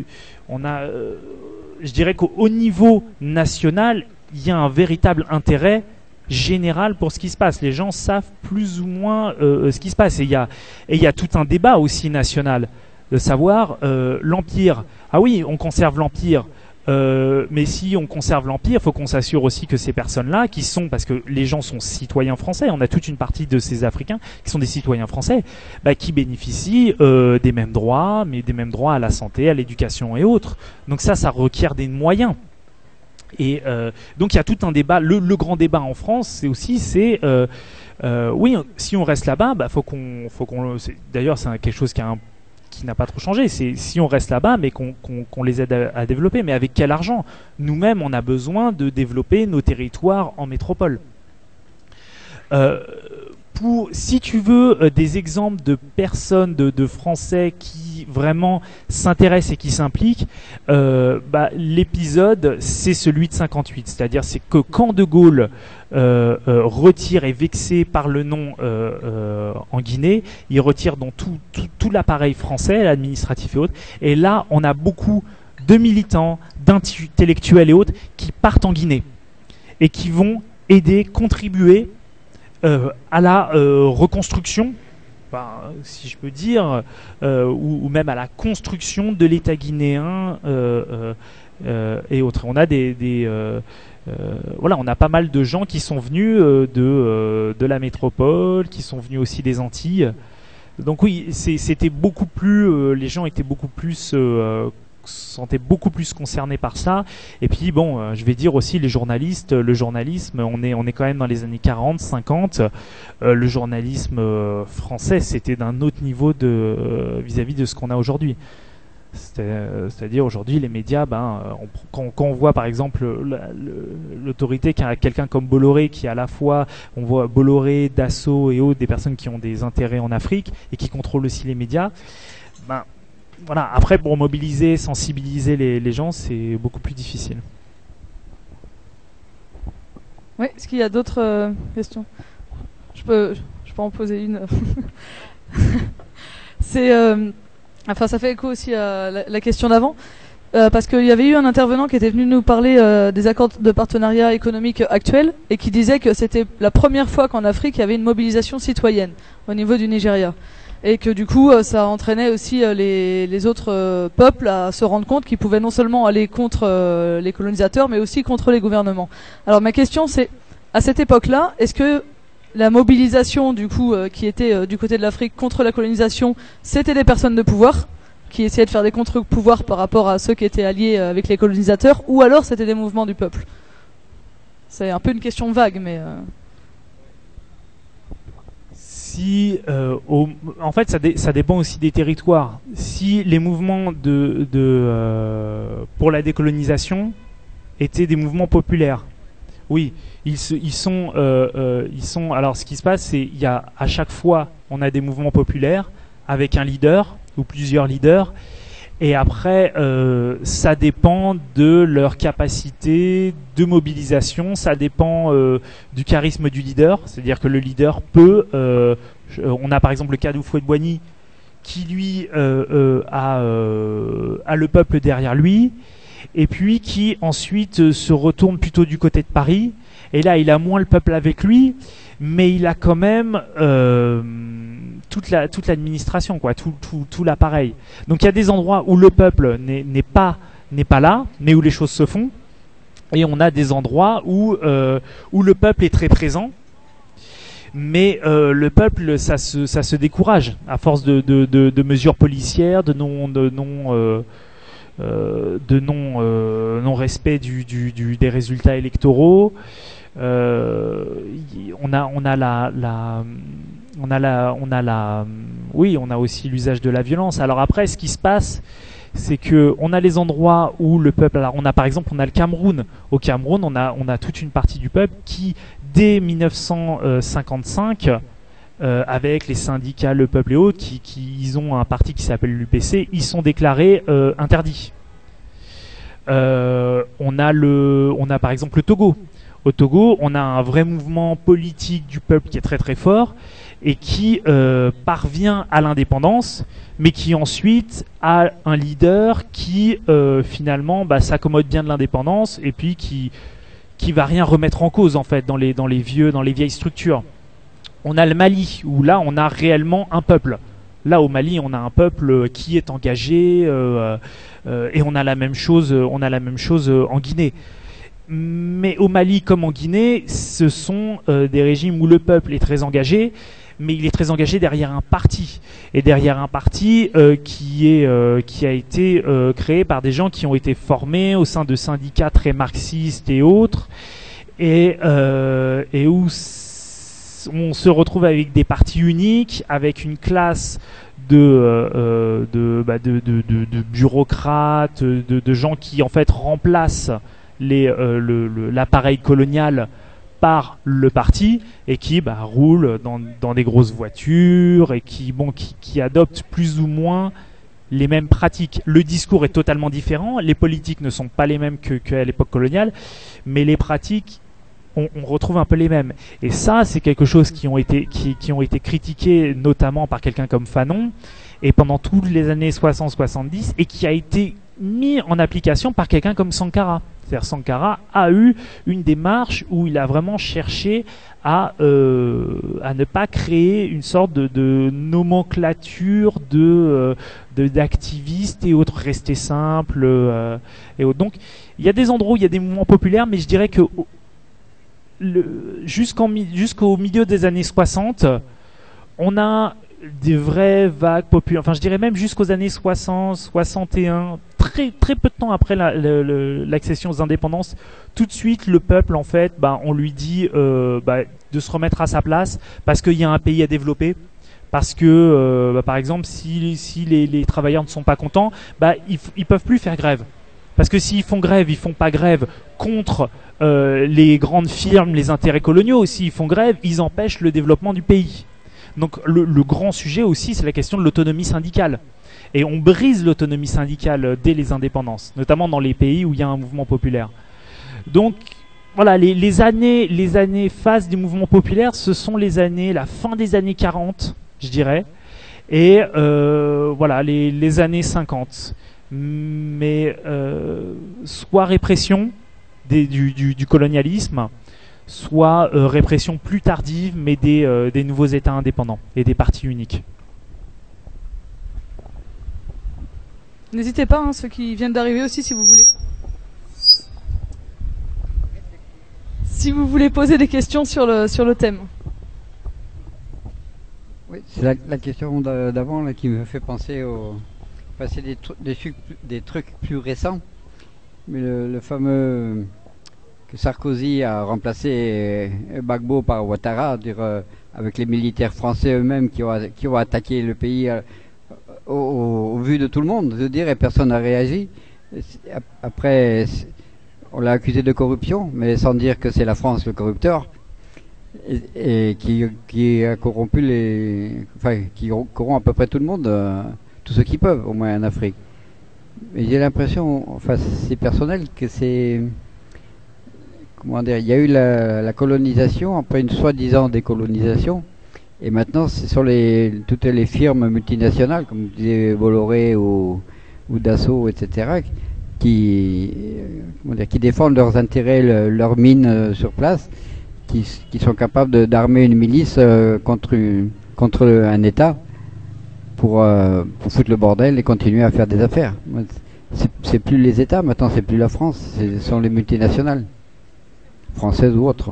dirais qu'au niveau national, il y a un véritable intérêt générale pour ce qui se passe. Les gens savent plus ou moins ce qui se passe. Et il y a tout un débat aussi national de savoir l'Empire. Ah oui, on conserve l'Empire. Mais si on conserve l'Empire, il faut qu'on s'assure aussi que ces personnes-là, qui sont, parce que les gens sont citoyens français, on a toute une partie de ces Africains qui sont des citoyens français, qui bénéficient des mêmes droits, mais des mêmes droits à la santé, à l'éducation et autres. Donc ça requiert des moyens. Et donc il y a tout un débat. Le grand débat en France, c'est aussi, oui, si on reste là-bas, faut qu'on. D'ailleurs, c'est quelque chose qui n'a pas trop changé. C'est si on reste là-bas, mais qu'on les aide à développer. Mais avec quel argent? Nous-mêmes, on a besoin de développer nos territoires en métropole. Si tu veux des exemples de personnes, de Français qui vraiment s'intéressent et qui s'impliquent, l'épisode, c'est celui de 58. C'est-à-dire, c'est que quand De Gaulle retire, est vexé par le non en Guinée, il retire donc tout l'appareil français, l'administratif et autres. Et là, on a beaucoup de militants, d'intellectuels et autres qui partent en Guinée et qui vont aider, contribuer à la reconstruction, si je peux dire, ou même à la construction de l'État guinéen et autres. On a on a pas mal de gens qui sont venus de la métropole, qui sont venus aussi des Antilles. Donc oui, c'était beaucoup plus, les gens étaient beaucoup plus se sentaient beaucoup plus concernés par ça. Et puis bon, je vais dire aussi les journalistes, le journalisme, on est quand même dans les années 40, 50. Le journalisme français, c'était d'un autre niveau vis-à-vis de ce qu'on a aujourd'hui. C'est-à-dire aujourd'hui les médias, quand on voit par exemple l'autorité qu'a quelqu'un comme Bolloré, qui à la fois, on voit Bolloré, Dassault et autres, des personnes qui ont des intérêts en Afrique et qui contrôlent aussi les médias, voilà. Après, pour mobiliser, sensibiliser les gens, c'est beaucoup plus difficile. Oui, est-ce qu'il y a d'autres questions? Je peux en poser une. Ça fait écho aussi à la question d'avant, parce qu'il y avait eu un intervenant qui était venu nous parler des accords de partenariat économique actuels et qui disait que c'était la première fois qu'en Afrique il y avait une mobilisation citoyenne au niveau du Nigeria. Et que du coup, ça entraînait aussi les autres peuples à se rendre compte qu'ils pouvaient non seulement aller contre les colonisateurs, mais aussi contre les gouvernements. Alors ma question c'est, à cette époque-là, est-ce que la mobilisation du coup qui était du côté de l'Afrique contre la colonisation, c'était des personnes de pouvoir qui essayaient de faire des contre-pouvoirs par rapport à ceux qui étaient alliés avec les colonisateurs, ou alors c'était des mouvements du peuple? C'est un peu une question vague, mais... En fait, ça dépend aussi des territoires. Si les mouvements pour la décolonisation étaient des mouvements populaires, oui, ils sont. Alors, ce qui se passe, c'est il y a à chaque fois, on a des mouvements populaires avec un leader ou plusieurs leaders. Et après, ça dépend de leur capacité de mobilisation, ça dépend du charisme du leader, c'est-à-dire que le leader peut... on a par exemple le cas d'Houphouët-Boigny qui lui a le peuple derrière lui, et puis qui ensuite se retourne plutôt du côté de Paris, et là il a moins le peuple avec lui, mais il a quand même... toute l'administration, quoi, tout l'appareil. Donc il y a des endroits où le peuple n'est pas là, mais où les choses se font, et on a des endroits où le peuple est très présent, mais le peuple ça se décourage à force de mesures policières, de non respect des résultats électoraux. On a aussi l'usage de la violence. Alors après, ce qui se passe, c'est que on a les endroits où le peuple. Alors on a par exemple, on a le Cameroun. Au Cameroun, on a toute une partie du peuple qui, dès 1955, avec les syndicats, le peuple et autres, ils ont un parti qui s'appelle l'UPC, ils sont déclarés interdits. On a par exemple le Togo. Au Togo, on a un vrai mouvement politique du peuple qui est très très fort et qui parvient à l'indépendance, mais qui ensuite a un leader qui finalement s'accommode bien de l'indépendance et puis qui qui va rien remettre en cause en fait dans les vieilles structures. On a le Mali où là on a réellement un peuple. Là au Mali on a un peuple qui est engagé et on a la même chose en Guinée. Mais au Mali comme en Guinée, ce sont des régimes où le peuple est très engagé, mais il est très engagé derrière un parti. Et derrière un parti qui a été créé par des gens qui ont été formés au sein de syndicats très marxistes et autres, et où on se retrouve avec des partis uniques, avec une classe de bureaucrates, de gens qui en fait remplacent l'appareil colonial par le parti et qui roulent dans des grosses voitures et qui adoptent plus ou moins les mêmes pratiques. Le discours est totalement différent, les politiques ne sont pas les mêmes qu'à l'époque coloniale, mais les pratiques on retrouve un peu les mêmes. Et ça, c'est quelque chose qui ont été critiqués notamment par quelqu'un comme Fanon et pendant toutes les années 60-70 et qui a été mis en application par quelqu'un comme Sankara. C'est-à-dire Sankara a eu une démarche où il a vraiment cherché à ne pas créer une sorte de nomenclature d'activistes et autres, rester simple et autres. Donc il y a des endroits où il y a des mouvements populaires, mais je dirais que jusqu'au milieu des années 60, on a des vraies vagues populaires. Enfin, je dirais même jusqu'aux années 60, 61, très très peu de temps après l'accession aux indépendances, tout de suite le peuple en fait, on lui dit de se remettre à sa place parce qu'il y a un pays à développer. Parce que, par exemple, si les travailleurs ne sont pas contents, ils peuvent plus faire grève. Parce que s'ils font grève, ils font pas grève contre les grandes firmes, les intérêts coloniaux. S'ils font grève, ils empêchent le développement du pays. Donc le grand sujet aussi, c'est la question de l'autonomie syndicale. Et on brise l'autonomie syndicale dès les indépendances, notamment dans les pays où il y a un mouvement populaire. Donc voilà, les années phases des mouvements populaires, ce sont la fin des années 40, je dirais, et voilà, les années 50. Mais soit répression du colonialisme, soit répression plus tardive, mais des nouveaux États indépendants et des partis uniques. N'hésitez pas, ceux qui viennent d'arriver aussi, si vous voulez. Si vous voulez poser des questions sur le thème. Oui, c'est la question d'avant là, qui me fait penser c'est des trucs plus récents. Mais le fameux que Sarkozy a remplacé Gbagbo par Ouattara, avec les militaires français eux-mêmes qui ont attaqué le pays au vu de tout le monde, et personne n'a réagi. Après, on l'a accusé de corruption, mais sans dire que c'est la France le corrupteur, et qui a corrompu qui corrompt à peu près tout le monde, tous ceux qui peuvent, au moins en Afrique. Mais j'ai l'impression, c'est personnel, que c'est... Comment dire, il y a eu la colonisation, après une soi-disant décolonisation, et maintenant ce sont toutes les firmes multinationales, comme disait Bolloré ou Dassault, etc., qui défendent leurs intérêts, leurs mines sur place, qui sont capables d'armer une milice contre un État pour foutre le bordel et continuer à faire des affaires. C'est plus les États maintenant, c'est plus la France, ce sont les multinationales, françaises ou autres.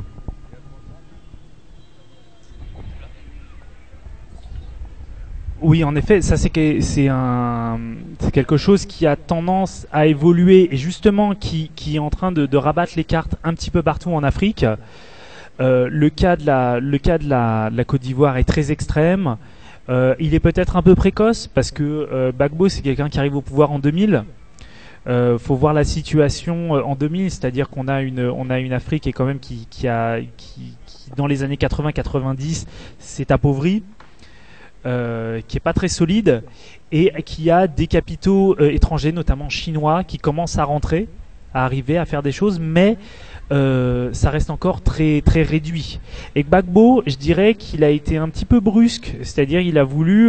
Oui, en effet, ça c'est quelque chose qui a tendance à évoluer et justement qui est en train de rabattre les cartes un petit peu partout en Afrique. Le cas de la Côte d'Ivoire est très extrême. Il est peut-être un peu précoce parce que Gbagbo c'est quelqu'un qui arrive au pouvoir en 2000. Faut voir la situation en 2000, c'est-à-dire qu'on a une Afrique qui quand même qui dans les années 80-90 s'est appauvrie. Qui est pas très solide et qui a des capitaux étrangers, notamment chinois, qui commencent à arriver à faire des choses, mais ça reste encore très très réduit. Et Gbagbo, je dirais qu'il a été un petit peu brusque, c'est-à-dire il a voulu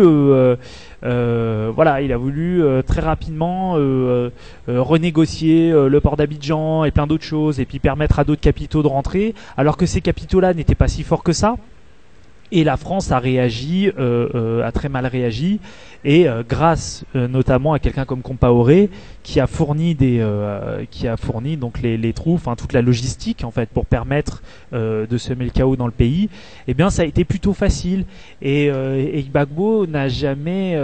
très rapidement renégocier le port d'Abidjan et plein d'autres choses, et puis permettre à d'autres capitaux de rentrer, alors que ces capitaux-là n'étaient pas si forts que ça. Et la France a réagi, a très mal réagi, et grâce notamment à quelqu'un comme Compaoré qui a fourni donc les troupes, enfin toute la logistique en fait pour permettre de semer le chaos dans le pays. Eh bien, ça a été plutôt facile. Et Gbagbo n'a jamais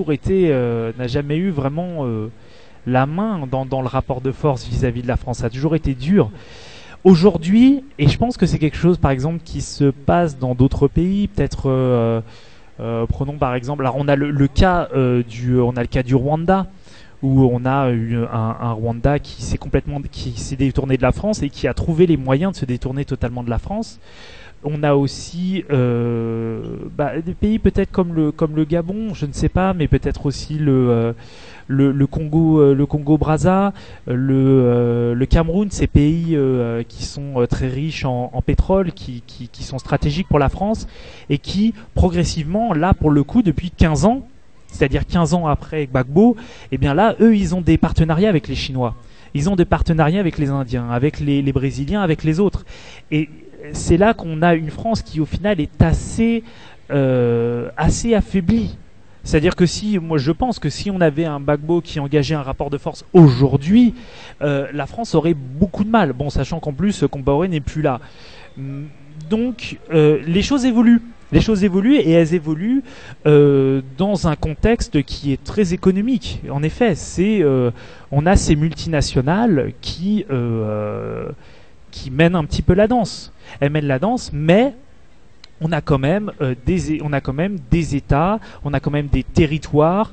eu vraiment la main dans le rapport de force vis-à-vis de la France. Ça a toujours été dur. Aujourd'hui, et je pense que c'est quelque chose par exemple qui se passe dans d'autres pays, peut-être prenons par exemple, alors on a le cas du Rwanda, où on a eu un Rwanda qui s'est détourné de la France et qui a trouvé les moyens de se détourner totalement de la France. On a aussi des pays peut-être comme le Gabon, je ne sais pas, mais peut-être aussi le Congo Brazza, le Cameroun, ces pays qui sont très riches en pétrole, qui sont stratégiques pour la France et qui progressivement, là pour le coup depuis 15 ans, c'est-à-dire 15 ans après Gbagbo, eh bien là eux ils ont des partenariats avec les Chinois, ils ont des partenariats avec les Indiens, avec les Brésiliens, avec les autres, et c'est là qu'on a une France qui au final est assez affaiblie. C'est-à-dire que moi je pense que si on avait un Gbagbo qui engageait un rapport de force aujourd'hui, la France aurait beaucoup de mal. Bon, sachant qu'en plus Compaoré n'est plus là. Donc les choses évoluent. Les choses évoluent et elles évoluent dans un contexte qui est très économique. En effet, on a ces multinationales qui mènent un petit peu la danse. Elles mènent la danse, mais on a quand même des États, on a quand même des territoires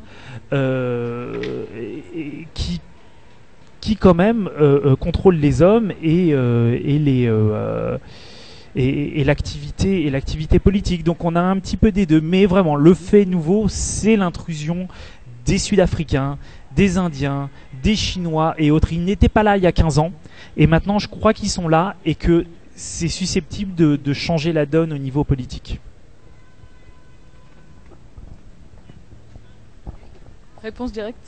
qui quand même contrôlent les hommes et l'activité politique. Donc on a un petit peu des deux, mais vraiment le fait nouveau, c'est l'intrusion des Sud-Africains, des Indiens, des Chinois et autres. Ils n'étaient pas là il y a 15 ans et maintenant je crois qu'ils sont là et que c'est susceptible de changer la donne au niveau politique. Réponse directe.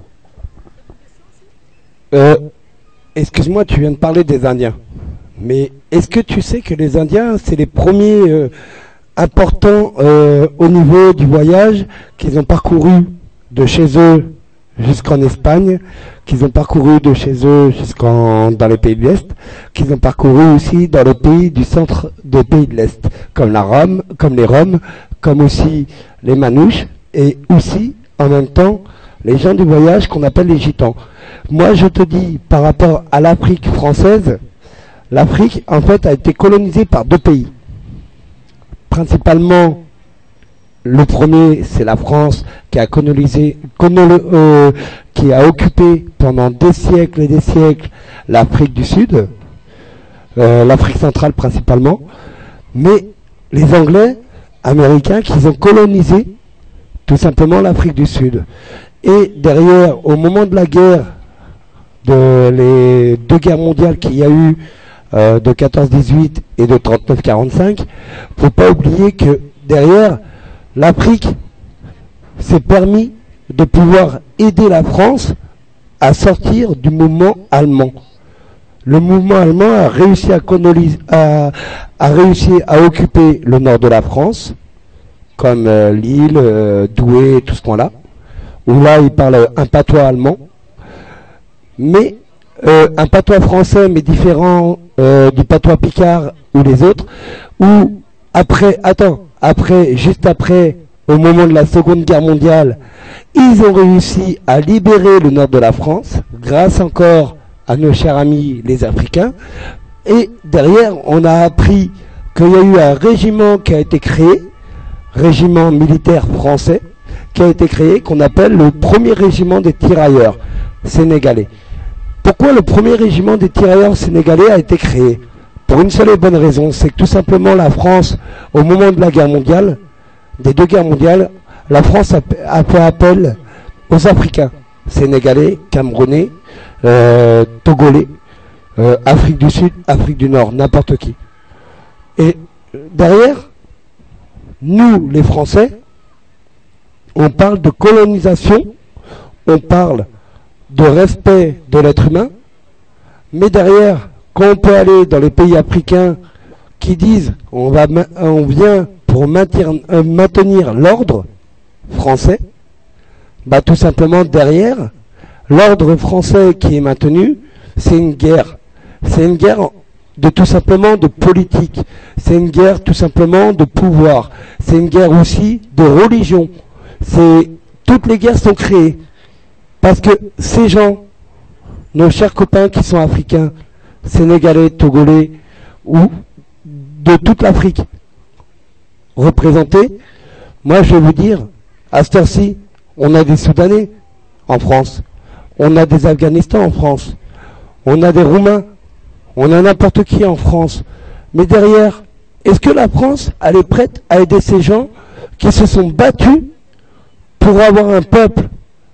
Excuse-moi, tu viens de parler des Indiens. Mais est-ce que tu sais que les Indiens, c'est les premiers importants au niveau du voyage qu'ils ont parcouru de chez eux jusqu'en Espagne, qu'ils ont parcouru de chez eux dans les pays de l'Est, qu'ils ont parcouru aussi dans les pays du centre des pays de l'Est, comme les Roms, comme aussi les Manouches, et aussi, en même temps, les gens du voyage qu'on appelle les Gitans. Moi, je te dis, par rapport à l'Afrique française, l'Afrique, en fait, a été colonisée par deux pays. Principalement, le premier, c'est la France qui a qui a occupé pendant des siècles et des siècles l'Afrique du Sud, l'Afrique centrale principalement, mais les Anglais, Américains, qui ont colonisé tout simplement l'Afrique du Sud. Et derrière, au moment de la guerre, les deux guerres mondiales qu'il y a eu, de 14-18 et de 39-45, faut pas oublier que derrière, l'Afrique s'est permis de pouvoir aider la France à sortir du mouvement allemand. Le mouvement allemand a réussi à occuper le nord de la France, comme Lille, Douai, tout ce coin-là, où là ils parlent un patois allemand, mais un patois français mais différent du patois picard ou les autres, où juste après, au moment de la Seconde Guerre mondiale, ils ont réussi à libérer le nord de la France, grâce encore à nos chers amis les Africains. Et derrière, on a appris qu'il y a eu un régiment qui a été créé, régiment militaire français, qui a été créé, qu'on appelle le premier régiment des tirailleurs sénégalais. Pourquoi le premier régiment des tirailleurs sénégalais a été créé? Pour une seule et bonne raison, c'est que tout simplement la France, au moment de la guerre mondiale, des deux guerres mondiales, la France a fait appel aux Africains, sénégalais, camerounais, togolais, Afrique du Sud, Afrique du Nord, n'importe qui. Et derrière, nous, les Français, on parle de colonisation, on parle de respect de l'être humain, mais derrière, quand on peut aller dans les pays africains qui disent on vient pour maintenir l'ordre français, bah tout simplement derrière, l'ordre français qui est maintenu, c'est une guerre. C'est une guerre de tout simplement de politique. C'est une guerre tout simplement de pouvoir. C'est une guerre aussi de religion. Toutes les guerres sont créées parce que ces gens, nos chers copains qui sont africains, sénégalais, togolais ou de toute l'Afrique représentée, moi je vais vous dire, à cette heure-ci, on a des Soudanais en France, on a des Afghanistans en France, on a des Roumains, on a n'importe qui en France. Mais derrière, est-ce que la France, elle est prête à aider ces gens qui se sont battus pour avoir un peuple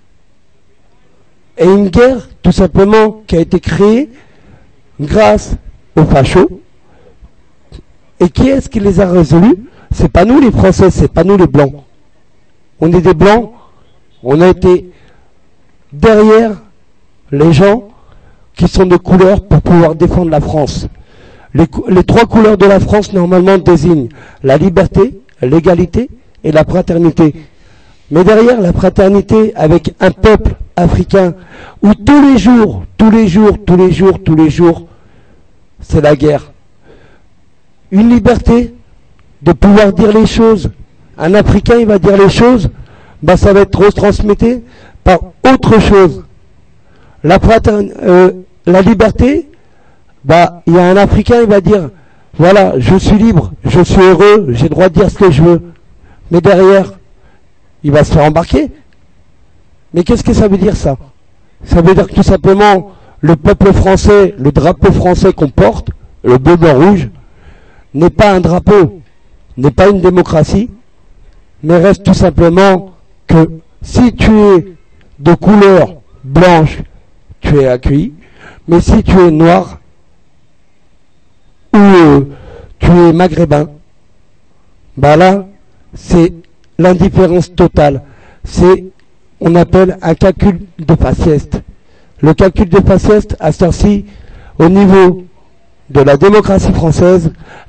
et une guerre, tout simplement, qui a été créée grâce aux fachos? Et qui est-ce qui les a résolus? C'est pas nous les Français, c'est pas nous les Blancs. On est des Blancs, on a été derrière les gens qui sont de couleur pour pouvoir défendre la France. Les trois couleurs de la France normalement désignent la liberté, l'égalité et la fraternité. Mais derrière la fraternité avec un peuple africain où tous les jours, c'est la guerre. Une liberté de pouvoir dire les choses. Un Africain, il va dire les choses, bah ça va être retransmetté par autre chose. La liberté, bah il y a un Africain, il va dire, voilà, je suis libre, je suis heureux, j'ai le droit de dire ce que je veux. Mais derrière, il va se faire embarquer. Mais qu'est-ce que ça veut dire ça? Ça veut dire que tout simplement, le peuple français, le drapeau français qu'on porte, le bleu, blanc, rouge, n'est pas un drapeau, n'est pas une démocratie, mais reste tout simplement que si tu es de couleur blanche, tu es accueilli, mais si tu es noir ou tu es maghrébin, bah là, c'est l'indifférence totale. C'est, on appelle un calcul de faciès. Le calcul de faciès, à cette heure-ci, au niveau de la démocratie française,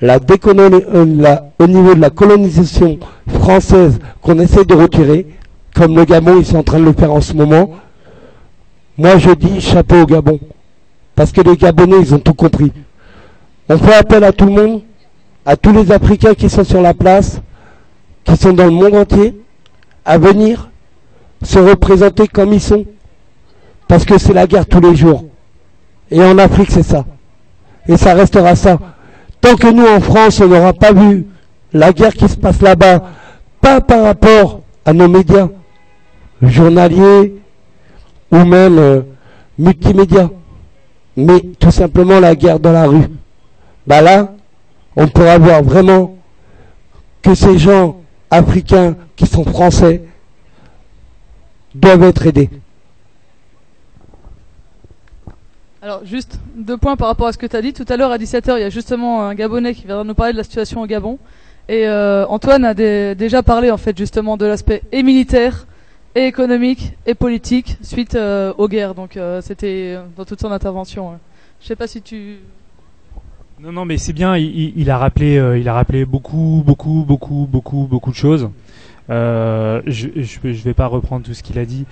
au niveau de la colonisation française qu'on essaie de retirer, comme le Gabon, ils sont en train de le faire en ce moment. Moi je dis chapeau au Gabon, parce que les Gabonais ils ont tout compris. On fait appel à tout le monde, à tous les Africains qui sont sur la place, qui sont dans le monde entier, à venir se représenter comme ils sont, parce que c'est la guerre tous les jours. Et en Afrique c'est ça. Et ça restera ça. Tant que nous, en France, on n'aura pas vu la guerre qui se passe là-bas, pas par rapport à nos médias journaliers ou même multimédia, mais tout simplement la guerre dans la rue, bah là, on pourra voir vraiment que ces gens africains qui sont français doivent être aidés. Alors juste 2 points par rapport à ce que tu as dit. Tout à l'heure à 17h, il y a justement un Gabonais qui viendra nous parler de la situation au Gabon. Et Antoine a déjà parlé en fait justement de l'aspect et militaire, et économique, et politique suite aux guerres. Donc c'était dans toute son intervention. Je sais pas si tu... Non, mais c'est bien. Il a rappelé beaucoup de choses. Je vais pas reprendre tout ce qu'il a dit.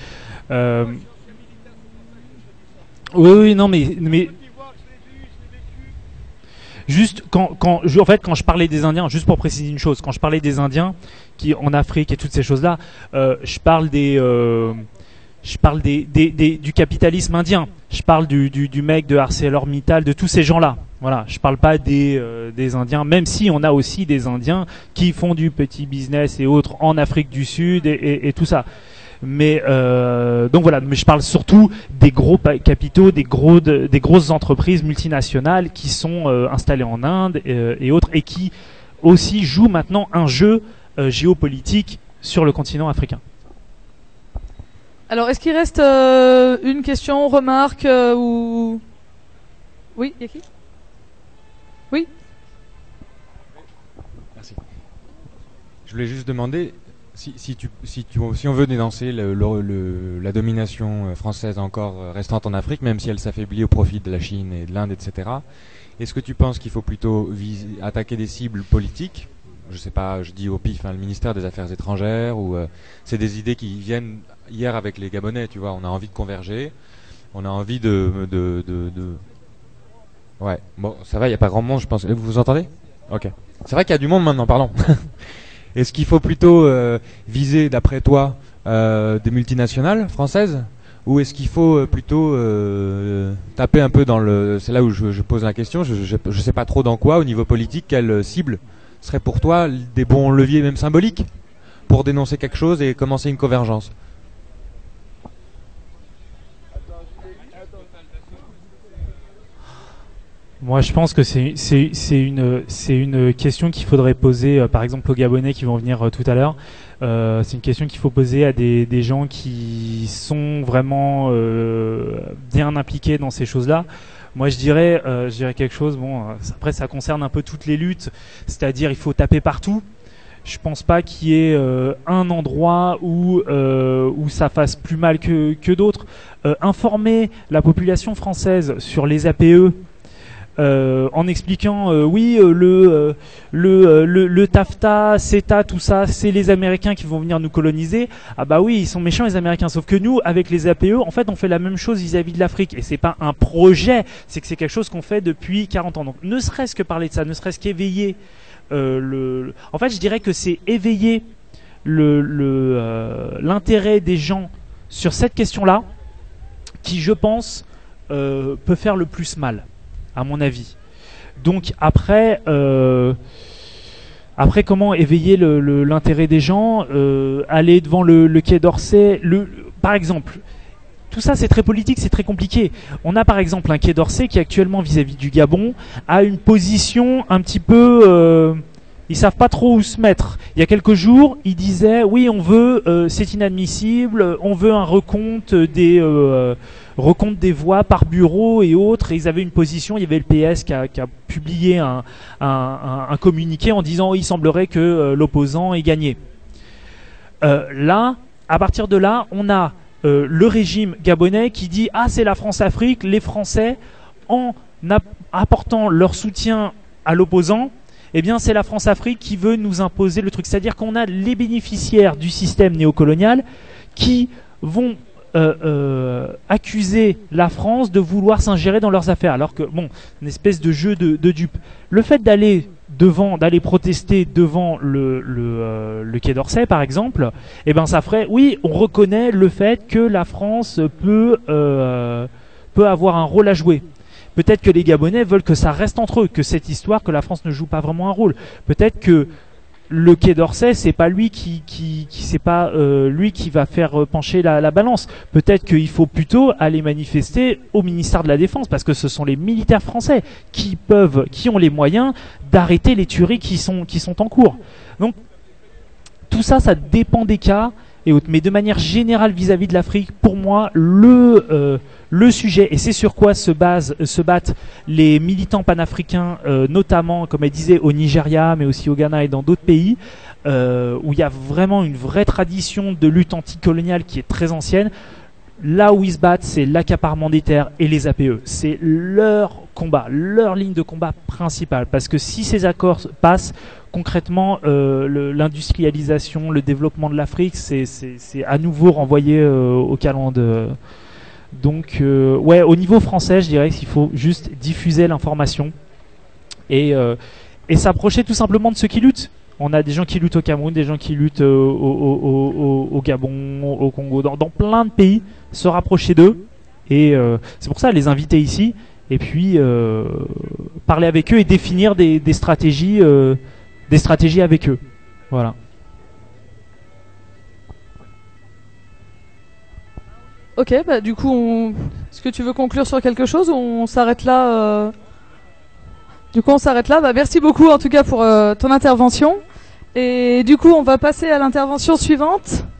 Oui, non, mais juste quand je parlais des Indiens, juste pour préciser une chose, quand je parlais des Indiens qui en Afrique et toutes ces choses-là, je parle du capitalisme indien. Je parle du mec de ArcelorMittal, de tous ces gens-là. Voilà, je parle pas des Indiens, même si on a aussi des Indiens qui font du petit business et autres en Afrique du Sud et tout ça. Mais donc voilà, mais je parle surtout des gros capitaux, des grosses entreprises multinationales qui sont installées en Inde et autres, et qui aussi jouent maintenant un jeu géopolitique sur le continent africain. Alors, est-ce qu'il reste une question, remarque ou Oui, y a qui? Oui. Merci. Je voulais juste demander si on veut dénoncer la domination française encore restante en Afrique, même si elle s'affaiblit au profit de la Chine et de l'Inde, etc. Est-ce que tu penses qu'il faut plutôt attaquer des cibles politiques? Je sais pas, je dis au pif, le ministère des Affaires étrangères, ou c'est des idées qui viennent hier avec les Gabonais, tu vois. On a envie de converger, on a envie Ouais, bon, ça va, il n'y a pas grand monde, je pense. Vous entendez? Ok. C'est vrai qu'il y a du monde maintenant, pardon. Est-ce qu'il faut plutôt viser, d'après toi, des multinationales françaises? Ou est-ce qu'il faut plutôt taper un peu dans le... C'est là où je pose la question, je sais pas trop dans quoi, au niveau politique, quelle cible serait pour toi des bons leviers, même symboliques, pour dénoncer quelque chose et commencer une convergence? Moi, je pense que c'est une question qu'il faudrait poser, par exemple, aux Gabonais qui vont venir tout à l'heure. C'est une question qu'il faut poser à des gens qui sont vraiment bien impliqués dans ces choses-là. Moi, je dirais quelque chose. Bon, après, ça concerne un peu toutes les luttes, c'est-à-dire il faut taper partout. Je pense pas qu'il y ait un endroit où ça fasse plus mal que d'autres. Informer la population française sur les APE. En expliquant le TAFTA, CETA, tout ça, c'est les Américains qui vont venir nous coloniser. Ah bah oui, ils sont méchants les Américains. Sauf que nous, avec les APE, en fait, on fait la même chose vis-à-vis de l'Afrique. Et c'est pas un projet, c'est que c'est quelque chose qu'on fait depuis 40 ans. Donc, ne serait-ce que parler de ça, ne serait-ce qu'éveiller En fait, je dirais que c'est éveiller l'intérêt des gens sur cette question-là, qui, je pense, peut faire le plus mal, à mon avis. Donc après comment éveiller l'intérêt des gens, aller devant le Quai d'Orsay, par exemple. Tout ça, c'est très politique, c'est très compliqué. On a par exemple un Quai d'Orsay qui actuellement, vis-à-vis du Gabon, a une position un petit peu... ils savent pas trop où se mettre. Il y a quelques jours, ils disaient oui, on veut, c'est inadmissible, on veut un recompte des voix par bureau et autres. Et ils avaient une position. Il y avait le PS qui a publié un communiqué en disant il semblerait que l'opposant ait gagné. Là, à partir de là, on a le régime gabonais qui dit ah, c'est la France-Afrique, les Français, en apportant leur soutien à l'opposant, eh bien c'est la France-Afrique qui veut nous imposer le truc. C'est-à-dire qu'on a les bénéficiaires du système néocolonial qui vont accuser la France de vouloir s'ingérer dans leurs affaires, alors que bon, une espèce de jeu de dupes. Le fait d'aller protester devant le Quai d'Orsay, par exemple, eh ben ça ferait, oui, on reconnaît le fait que la France peut avoir un rôle à jouer. Peut-être que les Gabonais veulent que ça reste entre eux, que cette histoire, que la France ne joue pas vraiment un rôle. Peut-être que le Quai d'Orsay, c'est pas lui qui va faire pencher la balance. Peut-être qu'il faut plutôt aller manifester au ministère de la Défense, parce que ce sont les militaires français qui ont les moyens d'arrêter les tueries qui sont en cours. Donc tout ça, ça dépend des cas et autres. Mais de manière générale vis-à-vis de l'Afrique, pour moi, le sujet, et c'est sur quoi se battent les militants panafricains, notamment, comme elle disait, au Nigeria, mais aussi au Ghana et dans d'autres pays, où il y a vraiment une vraie tradition de lutte anticoloniale qui est très ancienne. Là où ils se battent, c'est l'accaparement des terres et les APE. C'est leur combat, leur ligne de combat principale. Parce que si ces accords passent, concrètement, l'industrialisation, le développement de l'Afrique, c'est à nouveau renvoyé au calendes. Donc, ouais, au niveau français, je dirais qu'il faut juste diffuser l'information et s'approcher tout simplement de ceux qui luttent. On a des gens qui luttent au Cameroun, des gens qui luttent au Gabon, au Congo, dans plein de pays, se rapprocher d'eux. Et c'est pour ça les inviter ici et puis parler avec eux et définir des stratégies avec eux. Voilà. Ok, bah du coup, est-ce que tu veux conclure sur quelque chose ou on s'arrête là Du coup, on s'arrête là. Bah, merci beaucoup en tout cas pour ton intervention. Et du coup, on va passer à l'intervention suivante.